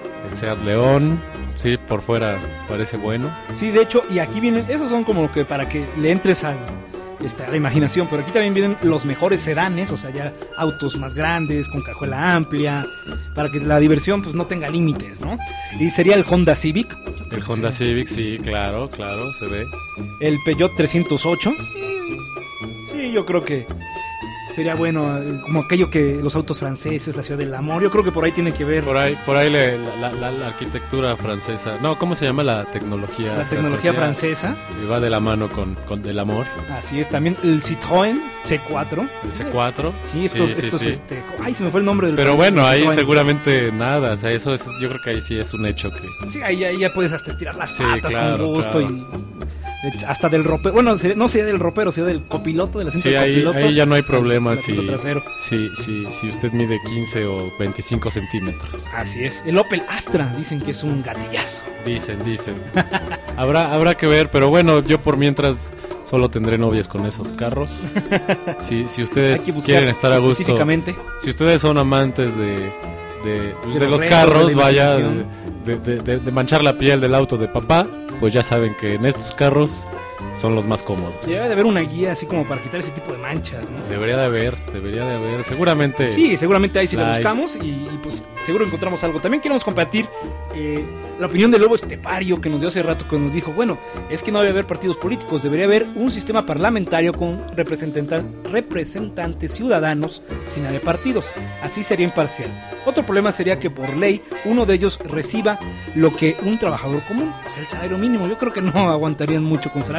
Sí, por fuera parece bueno. Sí, de hecho, y aquí vienen, esos son como que para que le entres a la imaginación, pero aquí también vienen los mejores sedanes, o sea, ya autos más grandes, con cajuela amplia, para que la diversión pues no tenga límites, ¿no? Y sería el Honda Civic. El Honda Civic, sí, claro, se ve. El Peugeot 308. Sí, yo creo que sería bueno, como aquello que los autos franceses, la ciudad del amor, yo creo que por ahí tiene que ver. Por ahí la arquitectura francesa. No, ¿cómo se llama la tecnología? La tecnología francesa. Y va de la mano con el amor. Así es, también el Citroën C4. El C4. Sí, ay, se me fue el nombre del. Pero bueno, ahí seguramente nada, o sea, eso yo creo que ahí sí es un hecho que. Sí, ahí ya puedes hasta estirar las patas con gusto y hasta del ropero, bueno, no sería del ropero, sería del copiloto, del asiento del copiloto. Ahí ya no hay problema si usted mide 15 o 25 centímetros. Así es. El Opel Astra, dicen que es un gatillazo. Dicen. habrá que ver, pero bueno, yo por mientras solo tendré novias con esos carros. Si ustedes quieren estar a gusto, si ustedes son amantes de los carros, vaya, de manchar la piel del auto de papá, pues ya saben que en estos carros son los más cómodos. Debe de haber una guía así como para quitar ese tipo de manchas, ¿no? Debería de haber, seguramente. Sí, seguramente ahí sí la buscamos y pues seguro encontramos algo. También queremos compartir la opinión del Lobo Estepario, que nos dio hace rato, que nos dijo, bueno, es que no debe haber partidos políticos, debería haber un sistema parlamentario con representantes ciudadanos sin haber partidos, así sería imparcial. Otro problema sería que por ley uno de ellos reciba lo que un trabajador común, o sea, el salario mínimo. Yo creo que no aguantarían mucho con salario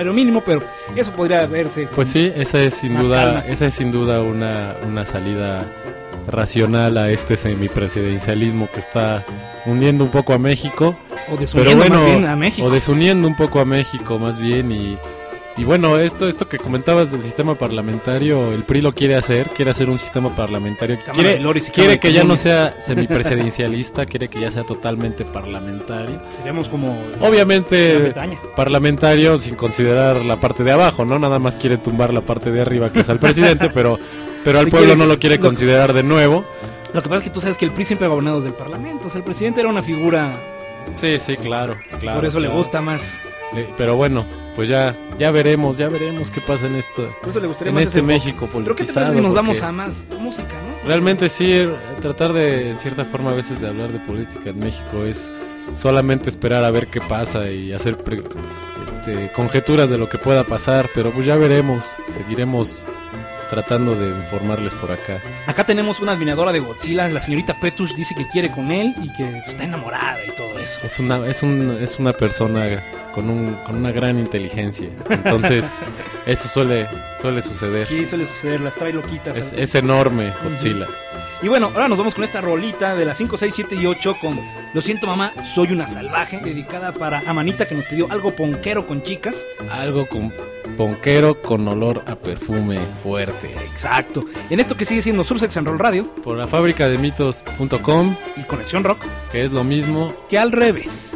salario mínimo, pero eso podría verse. Pues sí, esa es sin duda una salida racional a este semipresidencialismo que está hundiendo un poco a México. O desuniendo más bien a México. O desuniendo un poco a México más bien y bueno, esto que comentabas del sistema parlamentario, el PRI lo quiere hacer un sistema parlamentario. Quiere que ya no sea semipresidencialista, quiere que ya sea totalmente parlamentario. Seríamos como... Obviamente parlamentario sin considerar la parte de abajo, ¿no? Nada más quiere tumbar la parte de arriba que es al presidente, pero al pueblo no lo quiere considerar de nuevo. Lo que pasa es que tú sabes que el PRI siempre ha gobernado desde el Parlamento, o sea, el presidente era una figura... Sí, claro. Por eso le gusta más. Pero bueno, pues ya veremos qué pasa en esto. Por eso le gustaría en más este México politizado. Pero ¿qué te parece si nos vamos a más música, no? Realmente sí, tratar de, en cierta forma, a veces de hablar de política en México es solamente esperar a ver qué pasa y hacer conjeturas de lo que pueda pasar, pero pues ya veremos, seguiremos tratando de informarles por acá. Acá tenemos una admiradora de Godzilla, la señorita Petush dice que quiere con él y que está enamorada y todo eso. Es una persona con una gran inteligencia, entonces eso suele suceder. Sí, suele suceder, las trae loquitas. Es enorme Godzilla. Y bueno, ahora nos vamos con esta rolita de las 5, 6, 7 y 8 con Lo siento mamá, soy una salvaje, dedicada para Amanita que nos pidió algo ponquero con chicas. Algo con ponquero con olor a perfume fuerte. Exacto. En esto que sigue siendo Sursex and Roll Radio. Por la fábrica de mitos.com. Y Conexión Rock. Que es lo mismo que al revés.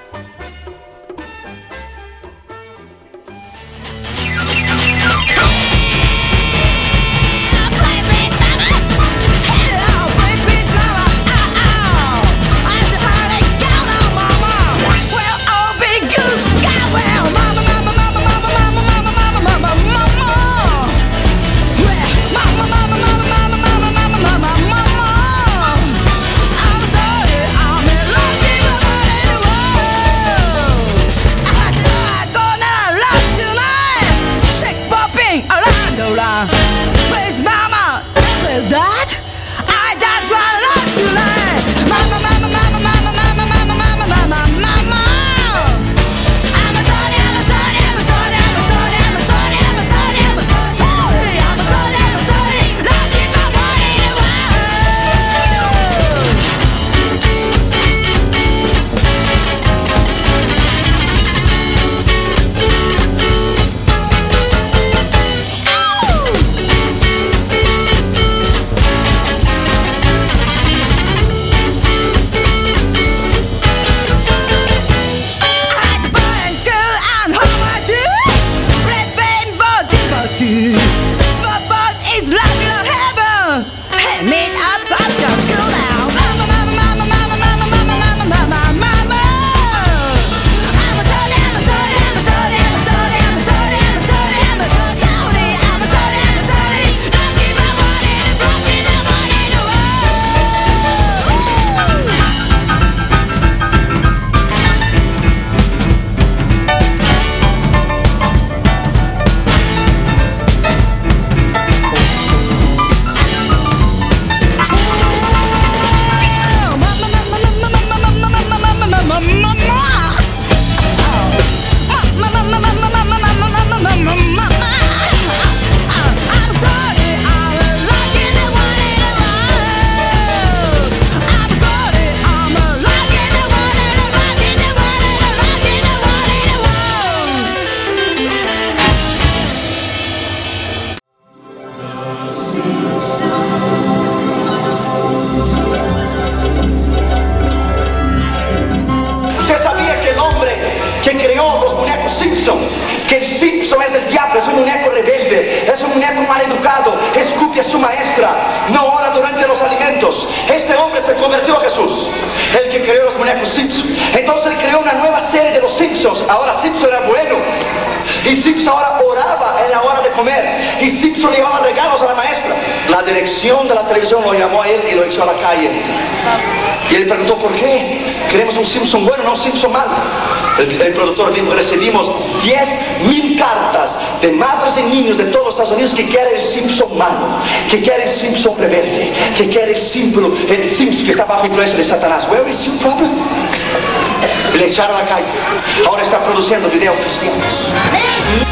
Please, mama, is that? I just wanna love you like mama, mama, mama, mama, mama, mama, mama, mama, mama. I'm a sorry, I'm a sorry, I'm a sorry, I'm a sorry, I'm a sorry, I'm a sorry, I'm a sorry, I'm a sorry, I'm a sorry, love you my body in the Small boat is like love heaven. Hey, meet up after school now. Mama, mama, mama, mama, mama, mama, mama, mama, mama. I'm a sorry, I'm a sorry, I'm a sorry, I'm a sorry, I'm a sorry, I'm a sorry, I'm a sorry, I'm a sorry, I'm a sorry. Don't give my money to broken the money to que el Simpson es del diablo, es un muñeco rebelde, es un muñeco maleducado, escupe a su maestra, no ora durante los alimentos. Este hombre se convirtió a Jesús, el que creó los muñecos Simpson. Entonces él creó una nueva serie de los Simpsons. Ahora Simpson era bueno, y Simpson ahora oraba en la hora de comer, y Simpson llevaba regalos a la maestra. La dirección de la televisión lo llamó a él y lo echó a la calle. Y él preguntó por qué. Queremos un Simpson bueno, no un Simpson malo. El productor dijo, recibimos 10,000 cartas de madres y niños de todos los Estados Unidos que quieren el Simpson malo, que quieren el Simpson rebelde, que quieren el Simpson que está bajo influencia de Satanás. Where is your problem? Y le echaron a la calle. Ahora está produciendo videos cristianos.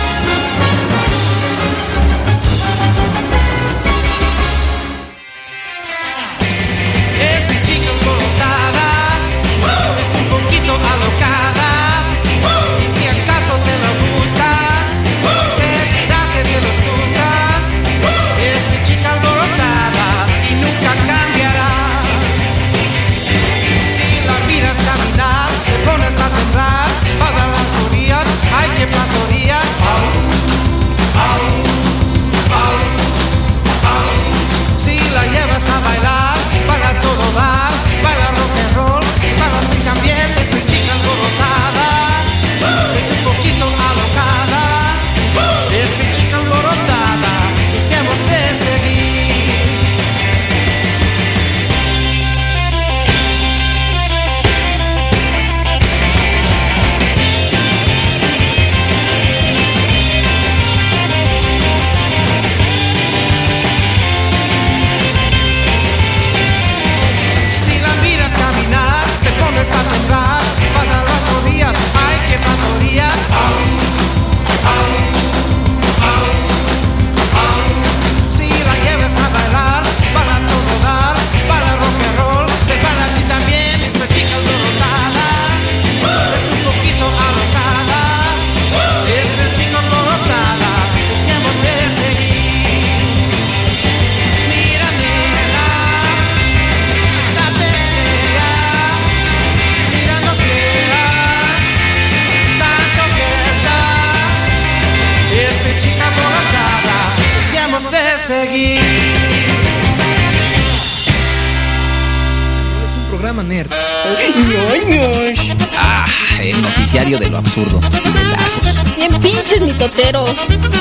El noticiario de lo absurdo y de lazos. Bien pinches mitoteros.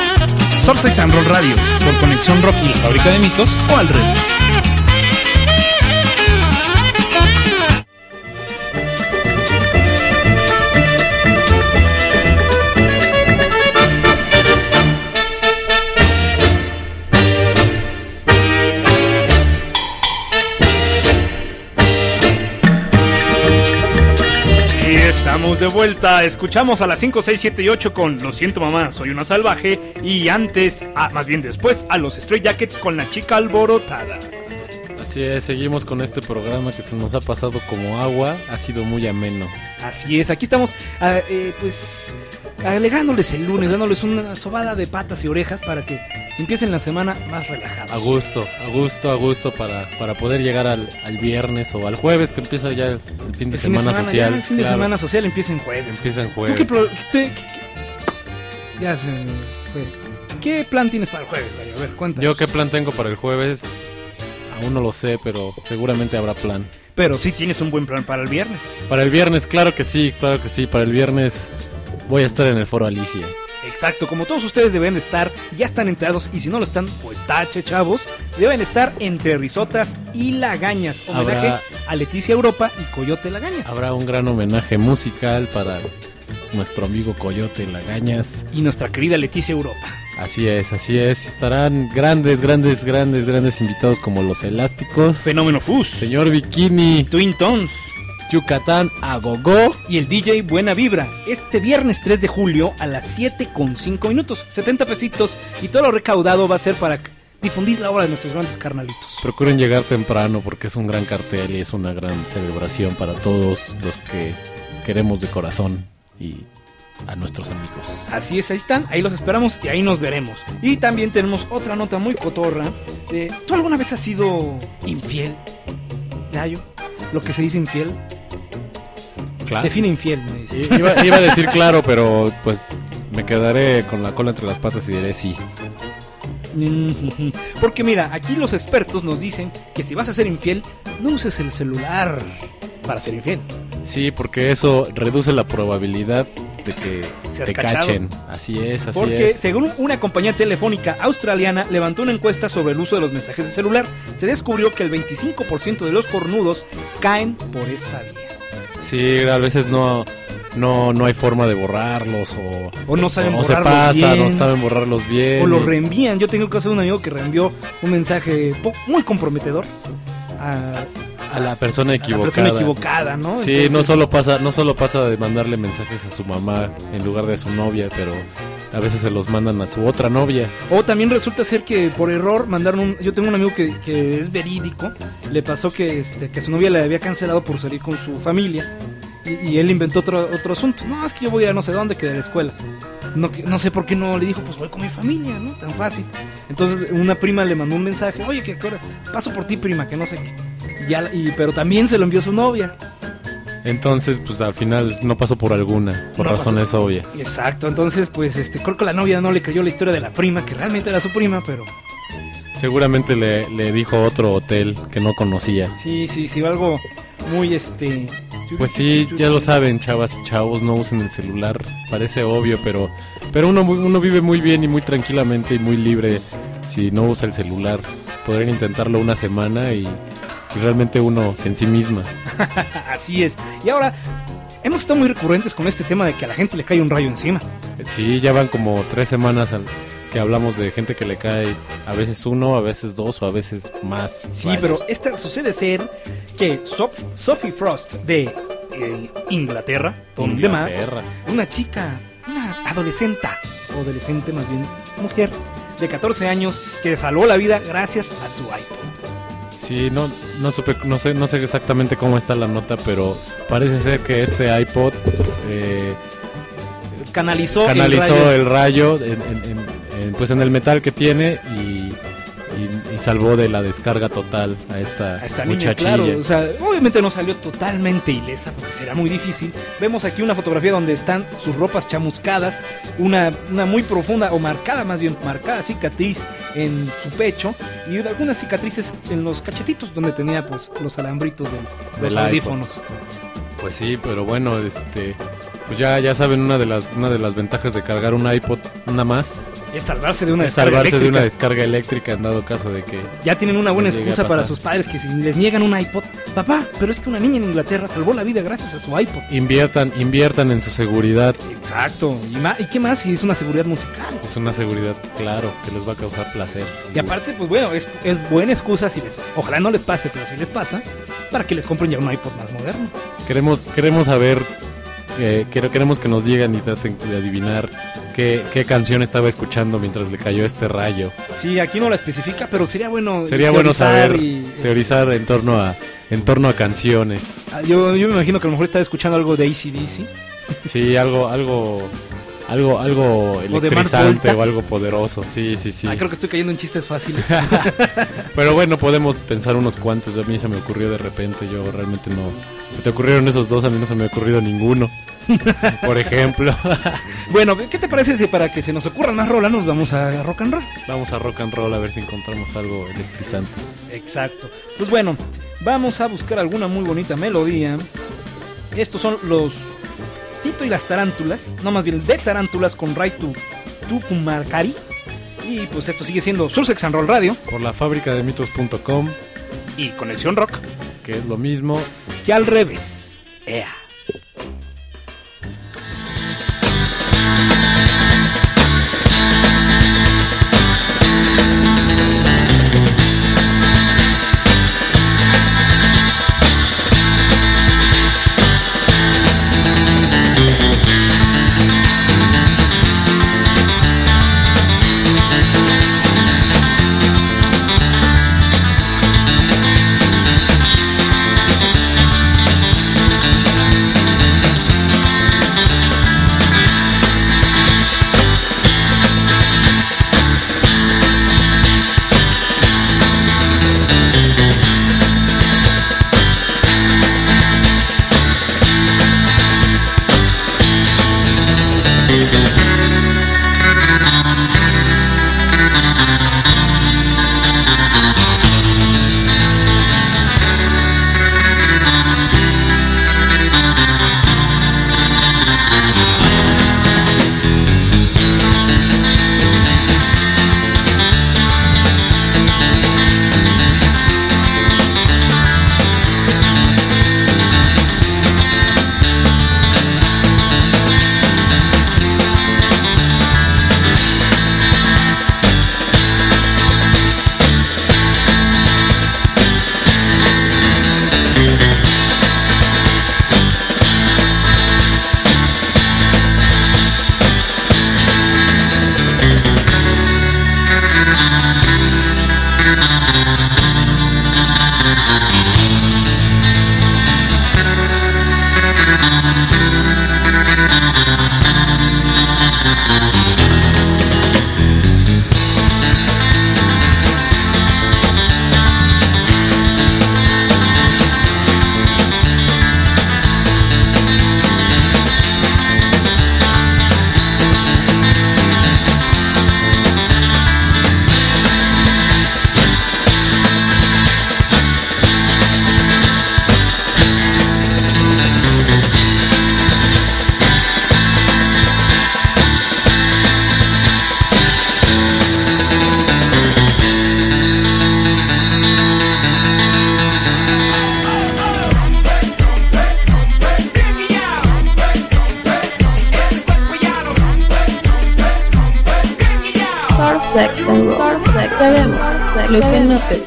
Solo Sex and Roll Radio, por Conexión Rock y la Fábrica de Mitos, o al revés. Estamos de vuelta, escuchamos a las 5, 6, 7 y 8 con Lo siento mamá, soy una salvaje. Y antes, más bien después, a los Stray Jackets con La chica alborotada. Así es, seguimos con este programa que se nos ha pasado como agua, ha sido muy ameno. Así es, aquí estamos pues alegándoles el lunes, dándoles una sobada de patas y orejas para que empiecen la semana más relajados. A gusto para poder llegar al viernes o al jueves, que empieza ya el fin de semana social. El fin de semana social empieza en jueves. ¿Qué plan tienes para el jueves, Mario? A ver, cuéntanos. Yo qué plan tengo para el jueves, aún no lo sé, pero seguramente habrá plan. Pero sí tienes un buen plan para el viernes. Para el viernes, claro que sí, para el viernes voy a estar en el Foro Alicia. Exacto, como todos ustedes deben estar, ya están enterados, y si no lo están, pues tache, chavos. Deben estar entre Risotas y Lagañas, homenaje a Leticia Europa y Coyote Lagañas. Habrá un gran homenaje musical para nuestro amigo Coyote Lagañas y nuestra querida Leticia Europa. Así es, estarán grandes invitados como Los Elásticos, Fenómeno Fus, Señor Bikini, Twin Tones, Yucatán a Gogó y el DJ Buena Vibra. Este viernes 3 de julio a las 7:05, 70 pesitos, y todo lo recaudado va a ser para difundir la obra de nuestros grandes carnalitos. Procuren llegar temprano porque es un gran cartel y es una gran celebración para todos los que queremos de corazón y a nuestros amigos. Así es, ahí están, ahí los esperamos y ahí nos veremos. Y también tenemos otra nota muy cotorra. ¿Tú alguna vez has sido infiel, Gallo? Lo que se dice infiel. Claro. Define infiel, me dice. Iba a decir claro, pero pues me quedaré con la cola entre las patas y diré sí. Porque mira, aquí los expertos nos dicen que si vas a ser infiel, no uses el celular para ser infiel. Sí, porque eso reduce la probabilidad de que Seas te cachado. cachen. Así es, así Porque es. según una compañía telefónica australiana levantó una encuesta sobre el uso de los mensajes de celular, se descubrió que el 25% de los cornudos caen por esta vía. Sí, a veces no hay forma de borrarlos o no saben o borrarlos se pasa, bien, no saben borrarlos bien. O los reenvían. Yo tengo el caso de un amigo que reenvió un mensaje muy comprometedor a la persona equivocada. ¿no? Sí, entonces, no solo pasa de mandarle mensajes a su mamá en lugar de a su novia, pero a veces se los mandan a su otra novia. O también resulta ser que por error mandaron yo tengo un amigo que es verídico, le pasó que su novia le había cancelado por salir con su familia y él inventó otro asunto. No, es que yo voy a no sé dónde, que de la escuela. No sé por qué no le dijo, pues voy con mi familia, ¿no? Tan fácil. Entonces una prima le mandó un mensaje, oye, que ahora paso por ti, prima, que no sé qué. Pero también se lo envió su novia. Entonces, pues al final no pasó por alguna, por razones obvias. Exacto, entonces pues creo que la novia no le creyó la historia de la prima, que realmente era su prima, pero... Seguramente le dijo otro hotel que no conocía. Sí, algo muy Pues sí, ya lo saben, chavas y chavos, no usen el celular. Parece obvio, pero uno vive muy bien y muy tranquilamente y muy libre si no usa el celular. Podrían intentarlo una semana y realmente uno en sí misma. Así es. Y ahora, hemos estado muy recurrentes con este tema de que a la gente le cae un rayo encima. Sí, ya van como 3 semanas que hablamos de gente que le cae a veces 1, a veces 2 o a veces más. Sí, rayos. pero sucede ser que Sophie Frost de Inglaterra, donde más, una chica, una adolescente más bien, mujer de 14 años que salvó la vida gracias a su iPod. Sí, no sé exactamente cómo está la nota, pero parece ser que este iPod canalizó el rayo en el metal que tiene y salvó de la descarga total a esta muchachilla. Niña, claro, o sea, obviamente no salió totalmente ilesa porque será muy difícil. Vemos aquí una fotografía donde están sus ropas chamuscadas, una muy profunda o marcada cicatriz en su pecho y algunas cicatrices en los cachetitos donde tenía pues los alambritos de los audífonos. Pues sí, pero bueno, pues ya saben, una de las ventajas de cargar un iPod, una más, es salvarse de una descarga eléctrica en dado caso de que ya tienen una buena excusa para sus padres que si les niegan un iPod, papá, pero es que una niña en Inglaterra salvó la vida gracias a su iPod. Inviertan en su seguridad. Exacto. ¿Y qué más si es una seguridad musical? Es una seguridad, claro, que les va a causar placer. Y aparte, pues bueno, es buena excusa ojalá no les pase, pero si les pasa, para que les compren ya un iPod más moderno. Queremos saber, queremos que nos digan y traten de adivinar qué canción estaba escuchando mientras le cayó este rayo. Sí, aquí no la especifica, pero sería bueno saber teorizar en torno a canciones. Yo me imagino que a lo mejor estaba escuchando algo de AC/DC. Sí, algo electrizante o algo poderoso. Sí. Creo que estoy cayendo en chistes fáciles. Pero bueno, podemos pensar unos cuantos. A mí se me ocurrió de repente. Yo realmente no. Se te ocurrieron esos dos, a mí no se me ha ocurrido ninguno. Por ejemplo. Bueno, ¿qué te parece si para que se nos ocurran más rolas nos vamos a rock and roll? Vamos a rock and roll a ver si encontramos algo electrizante. Exacto. Pues bueno, vamos a buscar alguna muy bonita melodía. Estos son los Tito y las Tarántulas, no, más bien de Tarántulas con Right to Tucumacari. Y pues esto sigue siendo Sursex and Roll Radio por la fábrica de mitos.com y Conexión Rock, que es lo mismo que al revés. ¡Ea! Sabemos lo que no te...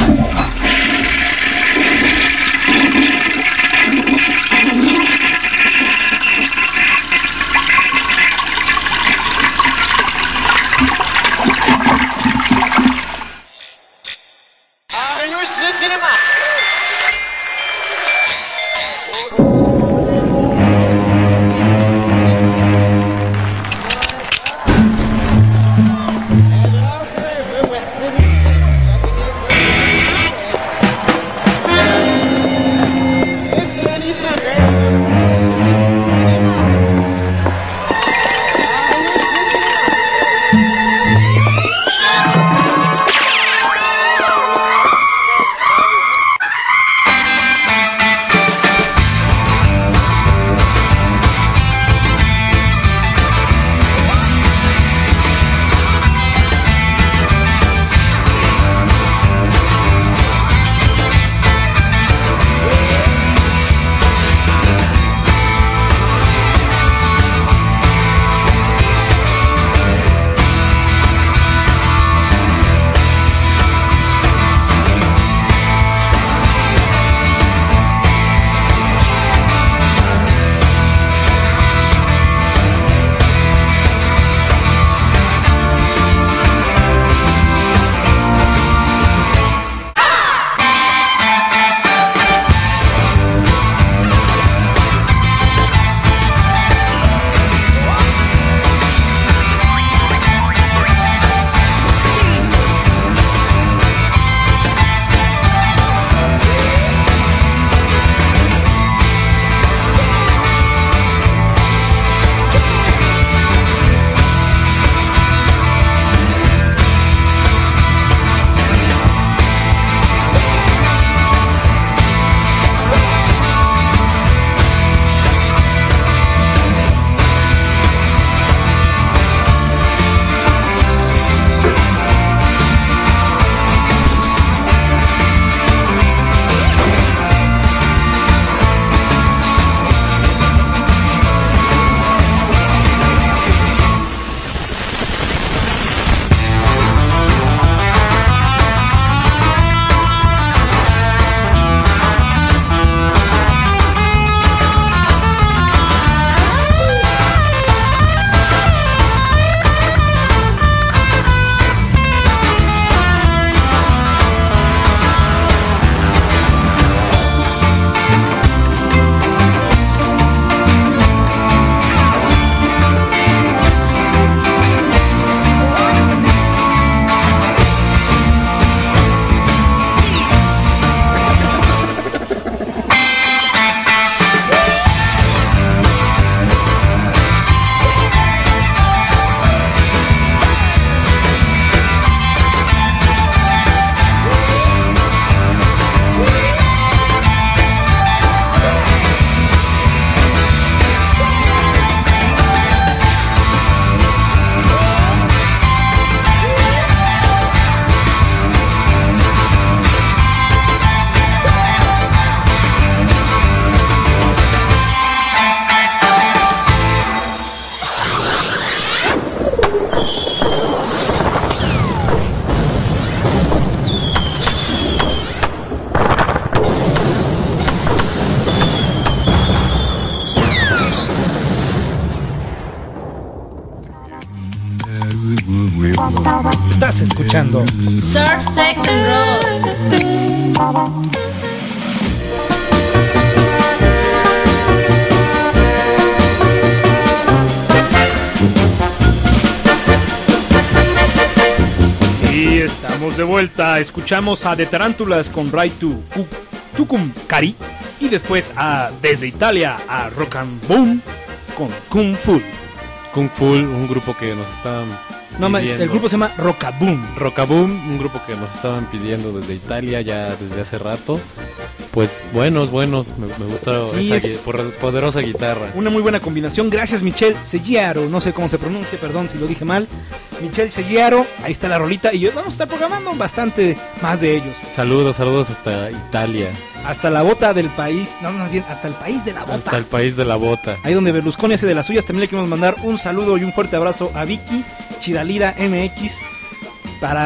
Estás escuchando Surf, Sex and Roll. Y estamos de vuelta. Escuchamos a The Tarántulas con Raitu Tukum Kari. Y después desde Italia a Rock and Boom con Kung Fu. Kung Fu, un grupo que nos estaban pidiendo. El grupo se llama Rockaboom. Rockaboom, un grupo que nos estaban pidiendo desde Italia ya desde hace rato. Pues buenos, me gusta sí, esa poderosa guitarra. Una muy buena combinación. Gracias, Michel Seguiaro. No sé cómo se pronuncia, perdón si lo dije mal. Michel Seguiaro, ahí está la rolita. Y vamos a estar programando bastante más de ellos. Saludos hasta Italia. Hasta la bota del país. No, más bien, hasta el país de la bota. Hasta el país de la bota. Ahí donde Berlusconi hace de las suyas. También le queremos mandar un saludo y un fuerte abrazo a Vicky Chidalira MX. Para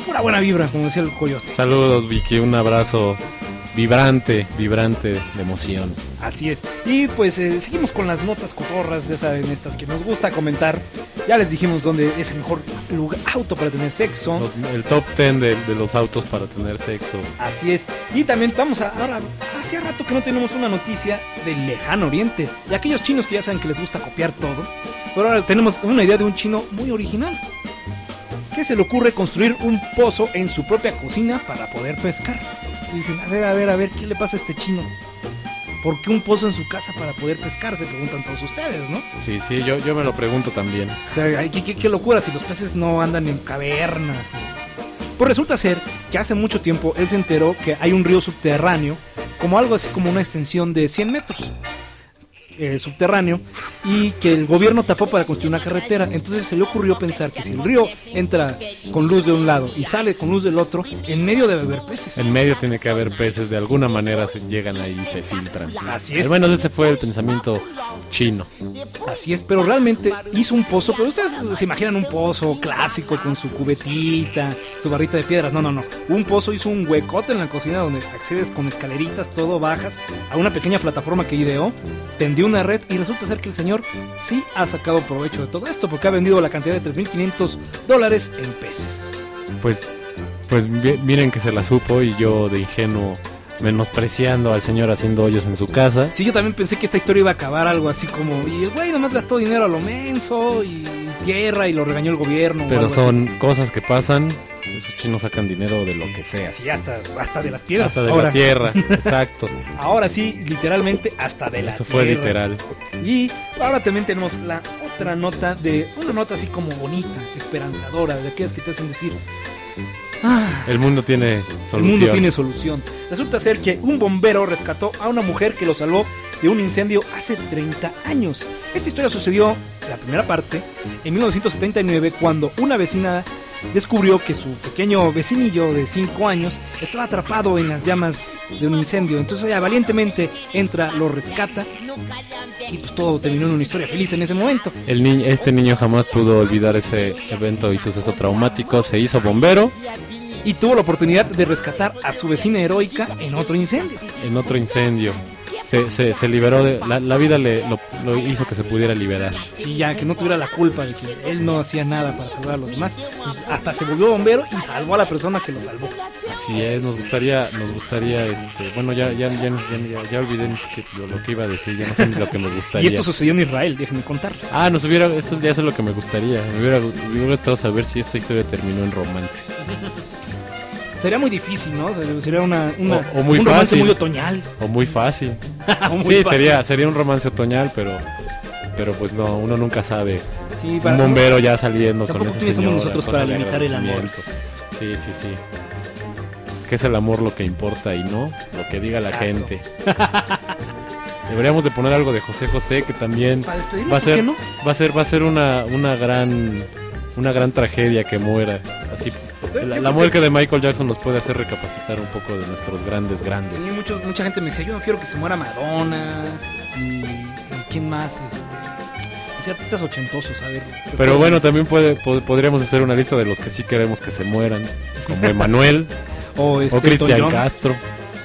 pura buena vibra, como decía el Coyote. Saludos, Vicky, un abrazo vibrante de emoción. Así es. Y pues seguimos con las notas cotorras, ya saben, estas que nos gusta comentar. Ya les dijimos dónde es el mejor auto para tener sexo. El top 10 de los autos para tener sexo. Así es. Y también vamos ahora, hacía rato que no tenemos una noticia del lejano oriente. Y aquellos chinos que ya saben que les gusta copiar todo. Pero ahora tenemos una idea de un chino muy original. Que se le ocurre construir un pozo en su propia cocina para poder pescar. Dicen, a ver, ¿qué le pasa a este chino? ¿Por qué un pozo en su casa para poder pescar? Se preguntan todos ustedes, ¿no? Sí, yo me lo pregunto también. O sea, qué locura si los peces no andan en cavernas. Pues resulta ser que hace mucho tiempo él se enteró que hay un río subterráneo, como algo así como una extensión de 100 metros. Subterráneo, y que el gobierno tapó para construir una carretera. Entonces se le ocurrió pensar que si el río entra con luz de un lado y sale con luz del otro, en medio debe haber peces. En medio tiene que haber peces, de alguna manera se llegan ahí y se filtran. Así es. Bueno, ese fue el pensamiento chino. Así es, pero realmente hizo un pozo. Pero ustedes se imaginan un pozo clásico con su cubetita, su barrita de piedras. No. Un pozo hizo un huecote en la cocina donde accedes con escaleritas, todo bajas, a una pequeña plataforma que ideó, tendió una red, y resulta ser que el señor sí ha sacado provecho de todo esto, porque ha vendido la cantidad de $3,500 en peces. Pues miren que se la supo, y yo de ingenuo menospreciando al señor haciendo hoyos en su casa. Sí, yo también pensé que esta historia iba a acabar algo así como, y el güey nomás gastó dinero a lo menso y tierra y lo regañó el gobierno. Pero son cosas que pasan. Esos chinos sacan dinero de lo que sea. Sí, hasta de las piedras. Hasta de la tierra, exacto. Ahora sí, literalmente hasta de la tierra. Eso fue literal. Y ahora también tenemos la otra nota, una nota así como bonita, esperanzadora, de aquellas que te hacen decir, el mundo tiene solución. El mundo tiene solución. Resulta ser que un bombero rescató a una mujer que lo salvó de un incendio hace 30 años. Esta historia sucedió, la primera parte, en 1979, cuando una vecina descubrió que su pequeño vecinillo de 5 años estaba atrapado en las llamas de un incendio. Entonces ella valientemente entra, lo rescata, y pues todo terminó en una historia feliz en ese momento. Este niño jamás pudo olvidar ese evento y suceso traumático. Se hizo bombero y tuvo la oportunidad de rescatar a su vecina heroica en otro incendio. Se liberó de la vida, lo hizo que se pudiera liberar. Sí, ya que no tuviera la culpa de que él no hacía nada para salvar a los demás. Pues hasta se volvió bombero y salvó a la persona que lo salvó. Así es, nos gustaría bueno, ya olvidé lo que iba a decir, ya no sé ni lo que me gustaría. Y esto sucedió en Israel, déjenme contarles. Esto ya es lo que me gustaría. Me hubiera gustado saber si esta historia terminó en romance. Sería muy difícil, ¿no? Sería un muy romance fácil, muy otoñal. O muy fácil. Muy fácil. Sería un romance otoñal, pero pues no, uno nunca sabe. Sí, un bombero ya saliendo con esa señora. Somos nosotros para limitar el amor. Sí. Que es el amor lo que importa y no lo que diga la gente. Deberíamos de poner algo de José José, que también va a ser una gran tragedia que muera. Así la muerte de Michael Jackson nos puede hacer recapacitar un poco de nuestros grandes. Sí, mucha gente me decía, yo no quiero que se muera Madonna y ¿quién más? Artistas ochentosos, a ver. Pero bueno, también podríamos hacer una lista de los que sí queremos que se mueran, como Emanuel o Cristian Castro,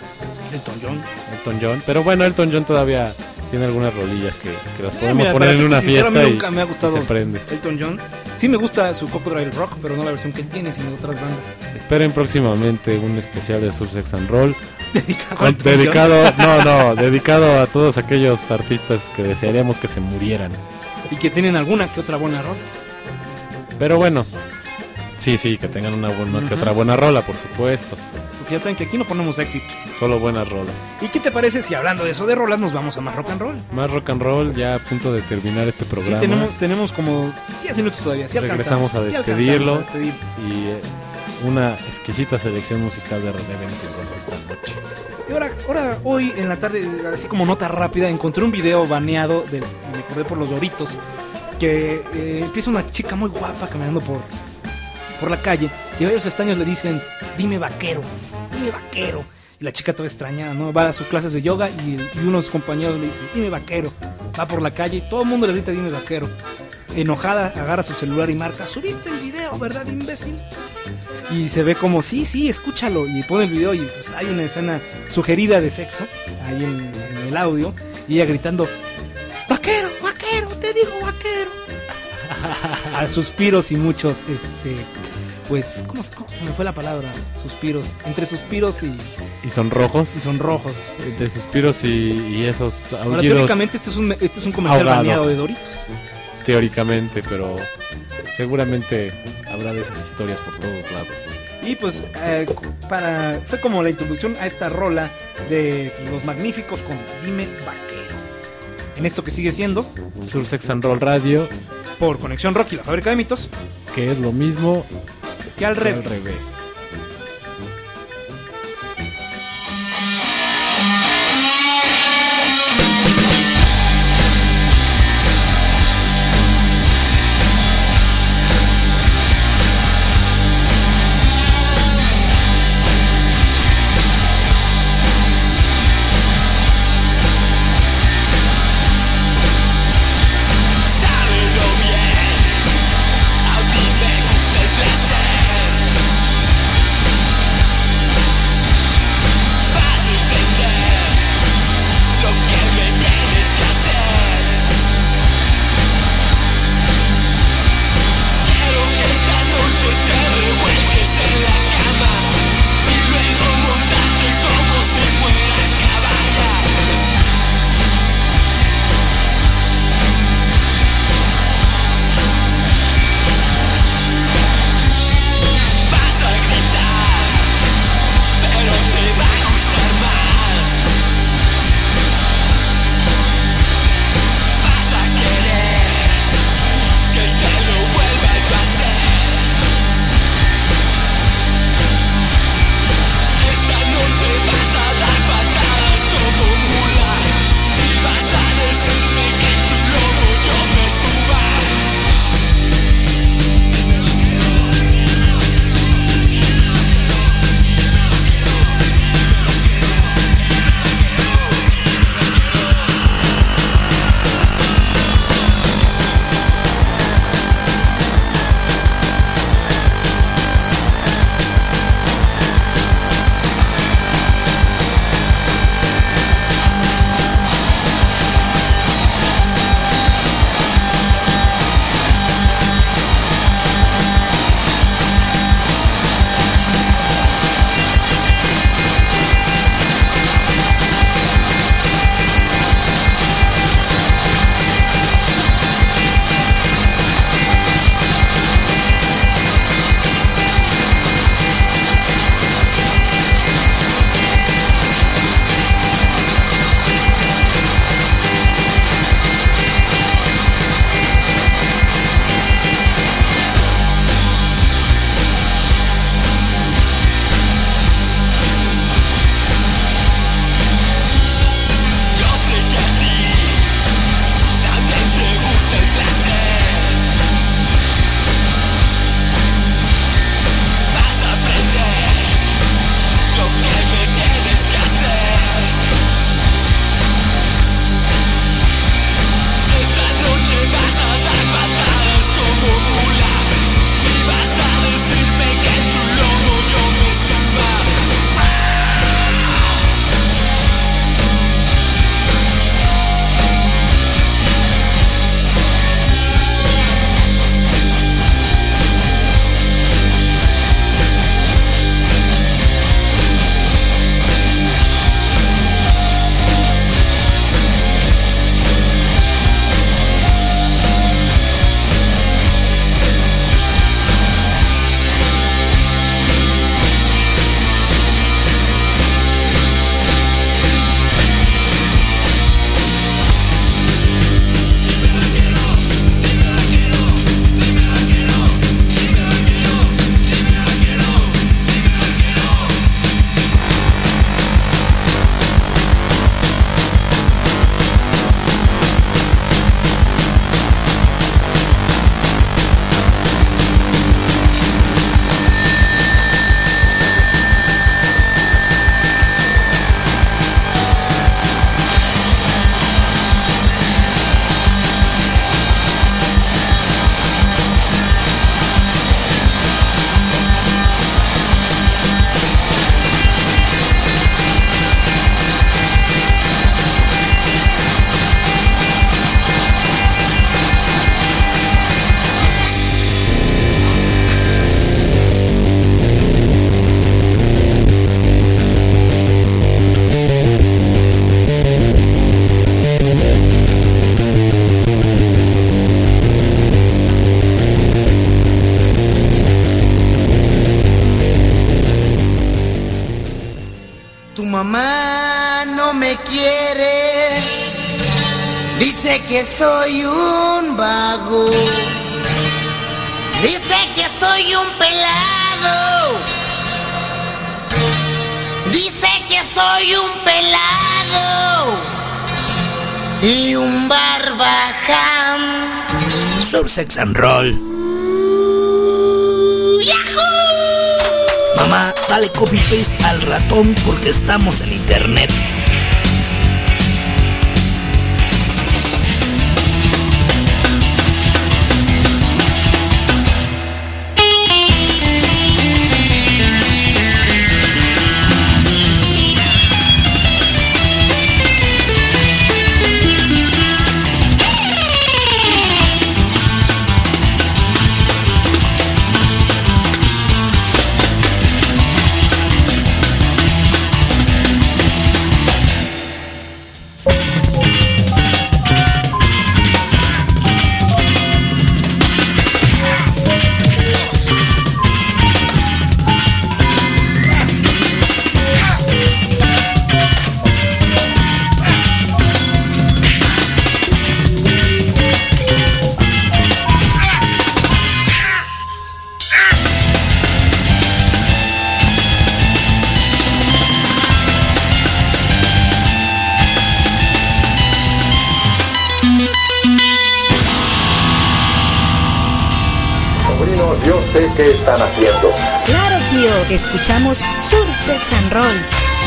Elton John. Pero bueno, Elton John todavía tiene algunas rolillas que las podemos poner en una fiesta y nunca me ha gustado se prende. Elton John. Sí me gusta su Crocodile Rock, pero no la versión que él tiene, sino otras bandas. Esperen próximamente un especial de Surf Sex and Roll dedicado a todos aquellos artistas que desearíamos que se murieran y que tienen alguna que otra buena rola. Pero bueno, sí, que tengan una que otra buena rola, por supuesto. Porque ya saben que aquí no ponemos éxito, solo buenas rolas. ¿Y qué te parece si hablando de eso de rolas nos vamos a más rock and roll? Más rock and roll, ya a punto de terminar este programa. Sí, tenemos como 10 minutos todavía. Sí, regresamos a despedirlo y una exquisita selección musical de René Ventura esta noche. Y hoy en la tarde, así como nota rápida, encontré un video baneado me acordé por los Doritos, que empieza una chica muy guapa caminando por la calle y varios estaños le dicen, dime vaquero. Y la chica toda extrañada, ¿no? Va a sus clases de yoga y unos compañeros le dicen, dime vaquero. Va por la calle y todo el mundo le grita, dime vaquero. Enojada, agarra su celular y marca, subiste el video, ¿verdad, imbécil? Y se ve como, sí, escúchalo. Y pone el video y pues hay una escena sugerida de sexo ahí en el audio. Y ella gritando, vaquero, vaquero, te digo vaquero. A suspiros y muchos, pues, ¿cómo se me fue la palabra? Suspiros, entre suspiros y sonrojos. Entre suspiros y esos aullidos. Ahora, teóricamente este es un comercial baneado de Doritos. Teóricamente, pero seguramente habrá de esas historias por todos lados. Y pues fue como la introducción a esta rola de Los Magníficos con Dime Vaquero. En esto que sigue siendo Sursex and Roll Radio por Conexión Rocky, la fábrica de mitos, que es lo mismo que al revés. A mí me gusta el placer. quiere, dice que soy un vago, dice que soy un pelado, dice que soy un pelado y un barbaján. Surfsex and Roll. ¡Yahoo! Mamá, dale copy paste al ratón porque estamos en internet. Yo sé qué están haciendo. Claro, tío, escuchamos Surfsex and Roll.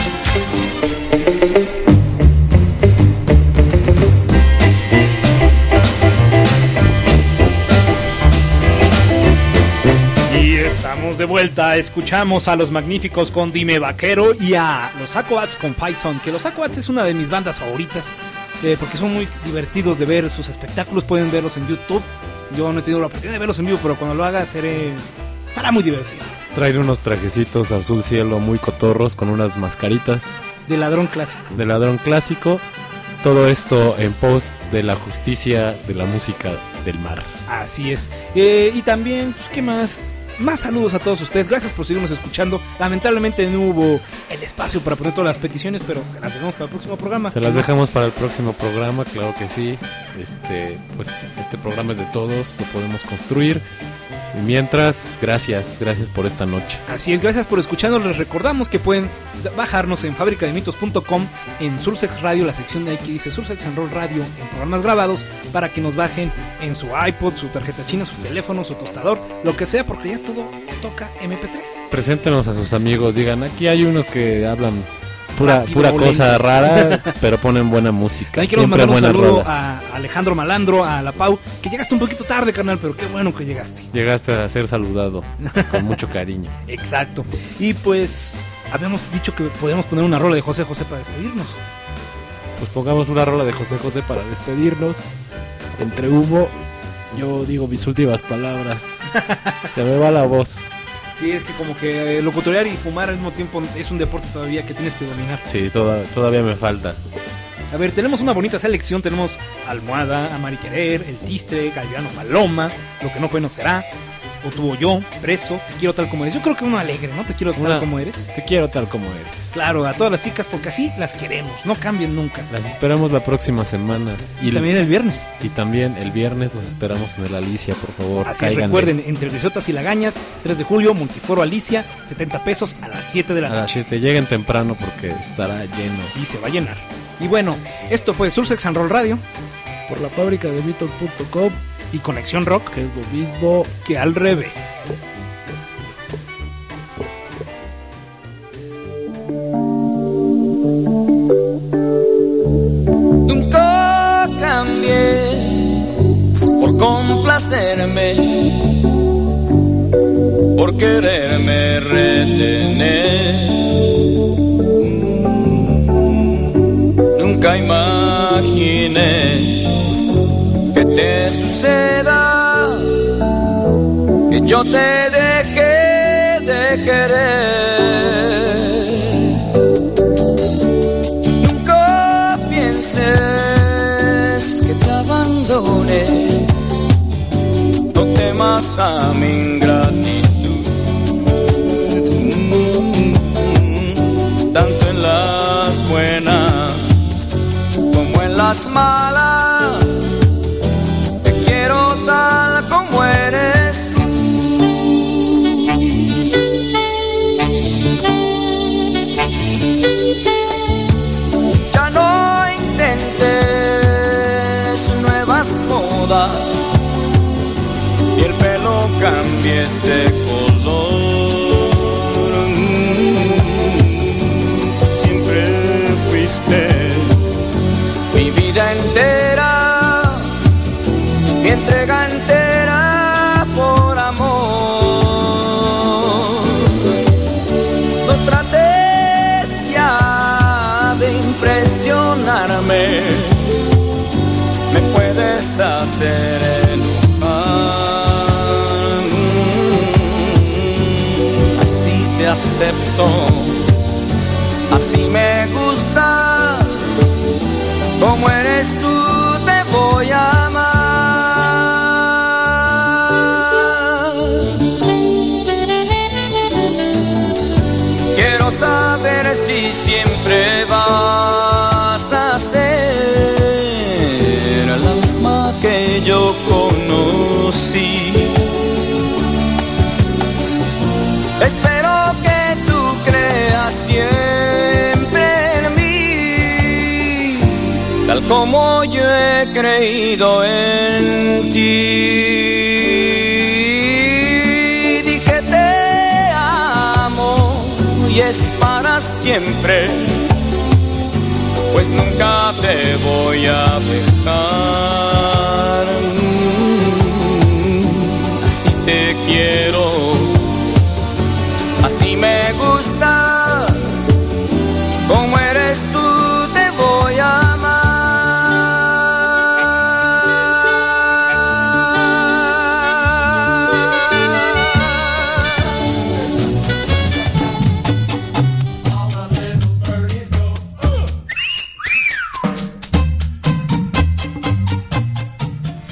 Y estamos de vuelta, escuchamos a Los Magníficos con Dime Vaquero y a Los Aquabats con Fight Song, que Los Aquabats es una de mis bandas favoritas, porque son muy divertidos de ver sus espectáculos, pueden verlos en YouTube. Yo no he tenido la oportunidad de verlos en vivo, pero cuando lo haga estará muy divertido. Traen unos trajecitos azul cielo muy cotorros con unas mascaritas. De ladrón clásico. De ladrón clásico. Todo esto en pos de la justicia de la música del mar. Así es. Y también, pues, ¿qué más? Más saludos a todos ustedes. Gracias por seguirnos escuchando. Lamentablemente no hubo el espacio para poner todas las peticiones, pero se las dejamos para el próximo programa. Se las dejamos para el próximo programa, claro que sí. Pues este programa es de todos, lo podemos construir. Y mientras, gracias por esta noche. Así es, gracias por escucharnos. Les recordamos que pueden bajarnos en fabricademitos.com, en Surfsex Radio, la sección de ahí que dice Surfsex and Roll Radio en programas grabados, para que nos bajen en su iPod, su tarjeta china, su teléfono, su tostador, lo que sea, porque ya todo toca MP3. Preséntenos a sus amigos, digan, aquí hay unos que hablan pura cosa rara, pero ponen buena música. Ahí quiero mandar un saludo a Alejandro Malandro, a La Pau, que llegaste un poquito tarde, carnal, pero qué bueno que llegaste. Llegaste a ser saludado con mucho cariño. Exacto. Y pues habíamos dicho que podíamos poner una rola de José José para despedirnos. Pues pongamos una rola de José José para despedirnos. Entre humo, yo digo mis últimas palabras. Se me va la voz. Sí, es que como que locutorear y fumar al mismo tiempo es un deporte todavía que tienes que dominar. Sí, todavía me falta. A ver, tenemos una bonita selección. Tenemos Almohada, Amar y Querer, El Tistre, Galliano Paloma, Lo que no fue no será, O tú o yo, Preso, Te quiero tal como eres. Yo creo que uno alegre, ¿no? Te quiero tal como eres. Te quiero tal como eres. Claro, a todas las chicas, porque así las queremos, no cambien nunca. Las esperamos la próxima semana. Y también el viernes. Y también el viernes los esperamos en el Alicia, por favor. Así es, recuerden, entre Risotas y Lagañas, 3 de julio, Multiforo Alicia, 70 pesos a las 7 de la noche. A las 7, lleguen temprano porque estará lleno. Sí, se va a llenar. Y bueno, esto fue Surfsex and Roll Radio. Por la fábrica de mitos.com y Conexión Rock, que es lo mismo que al revés. Nunca cambies por complacerme, por quererme retener. Nunca imagines que te suceda que yo te dejé de querer. Nunca pienses que te abandone, no temas a mi ingratitud, tanto en las buenas las malas, te quiero tal como eres tú. Ya no intentes nuevas modas y el pelo cambies de color. Siempre fuiste mi vida entera, mi entrega entera por amor. No trates ya de impresionarme, me puedes hacer enojar. Así te acepto, así me gusta, como eres tú te voy a amar. Quiero saber si siempre vas a ser la misma que yo conocí. Espero que tú creas siempre en mí, tal como yo he creído en ti. Dije te amo y es para siempre, pues nunca te voy a dejar. Así te quiero.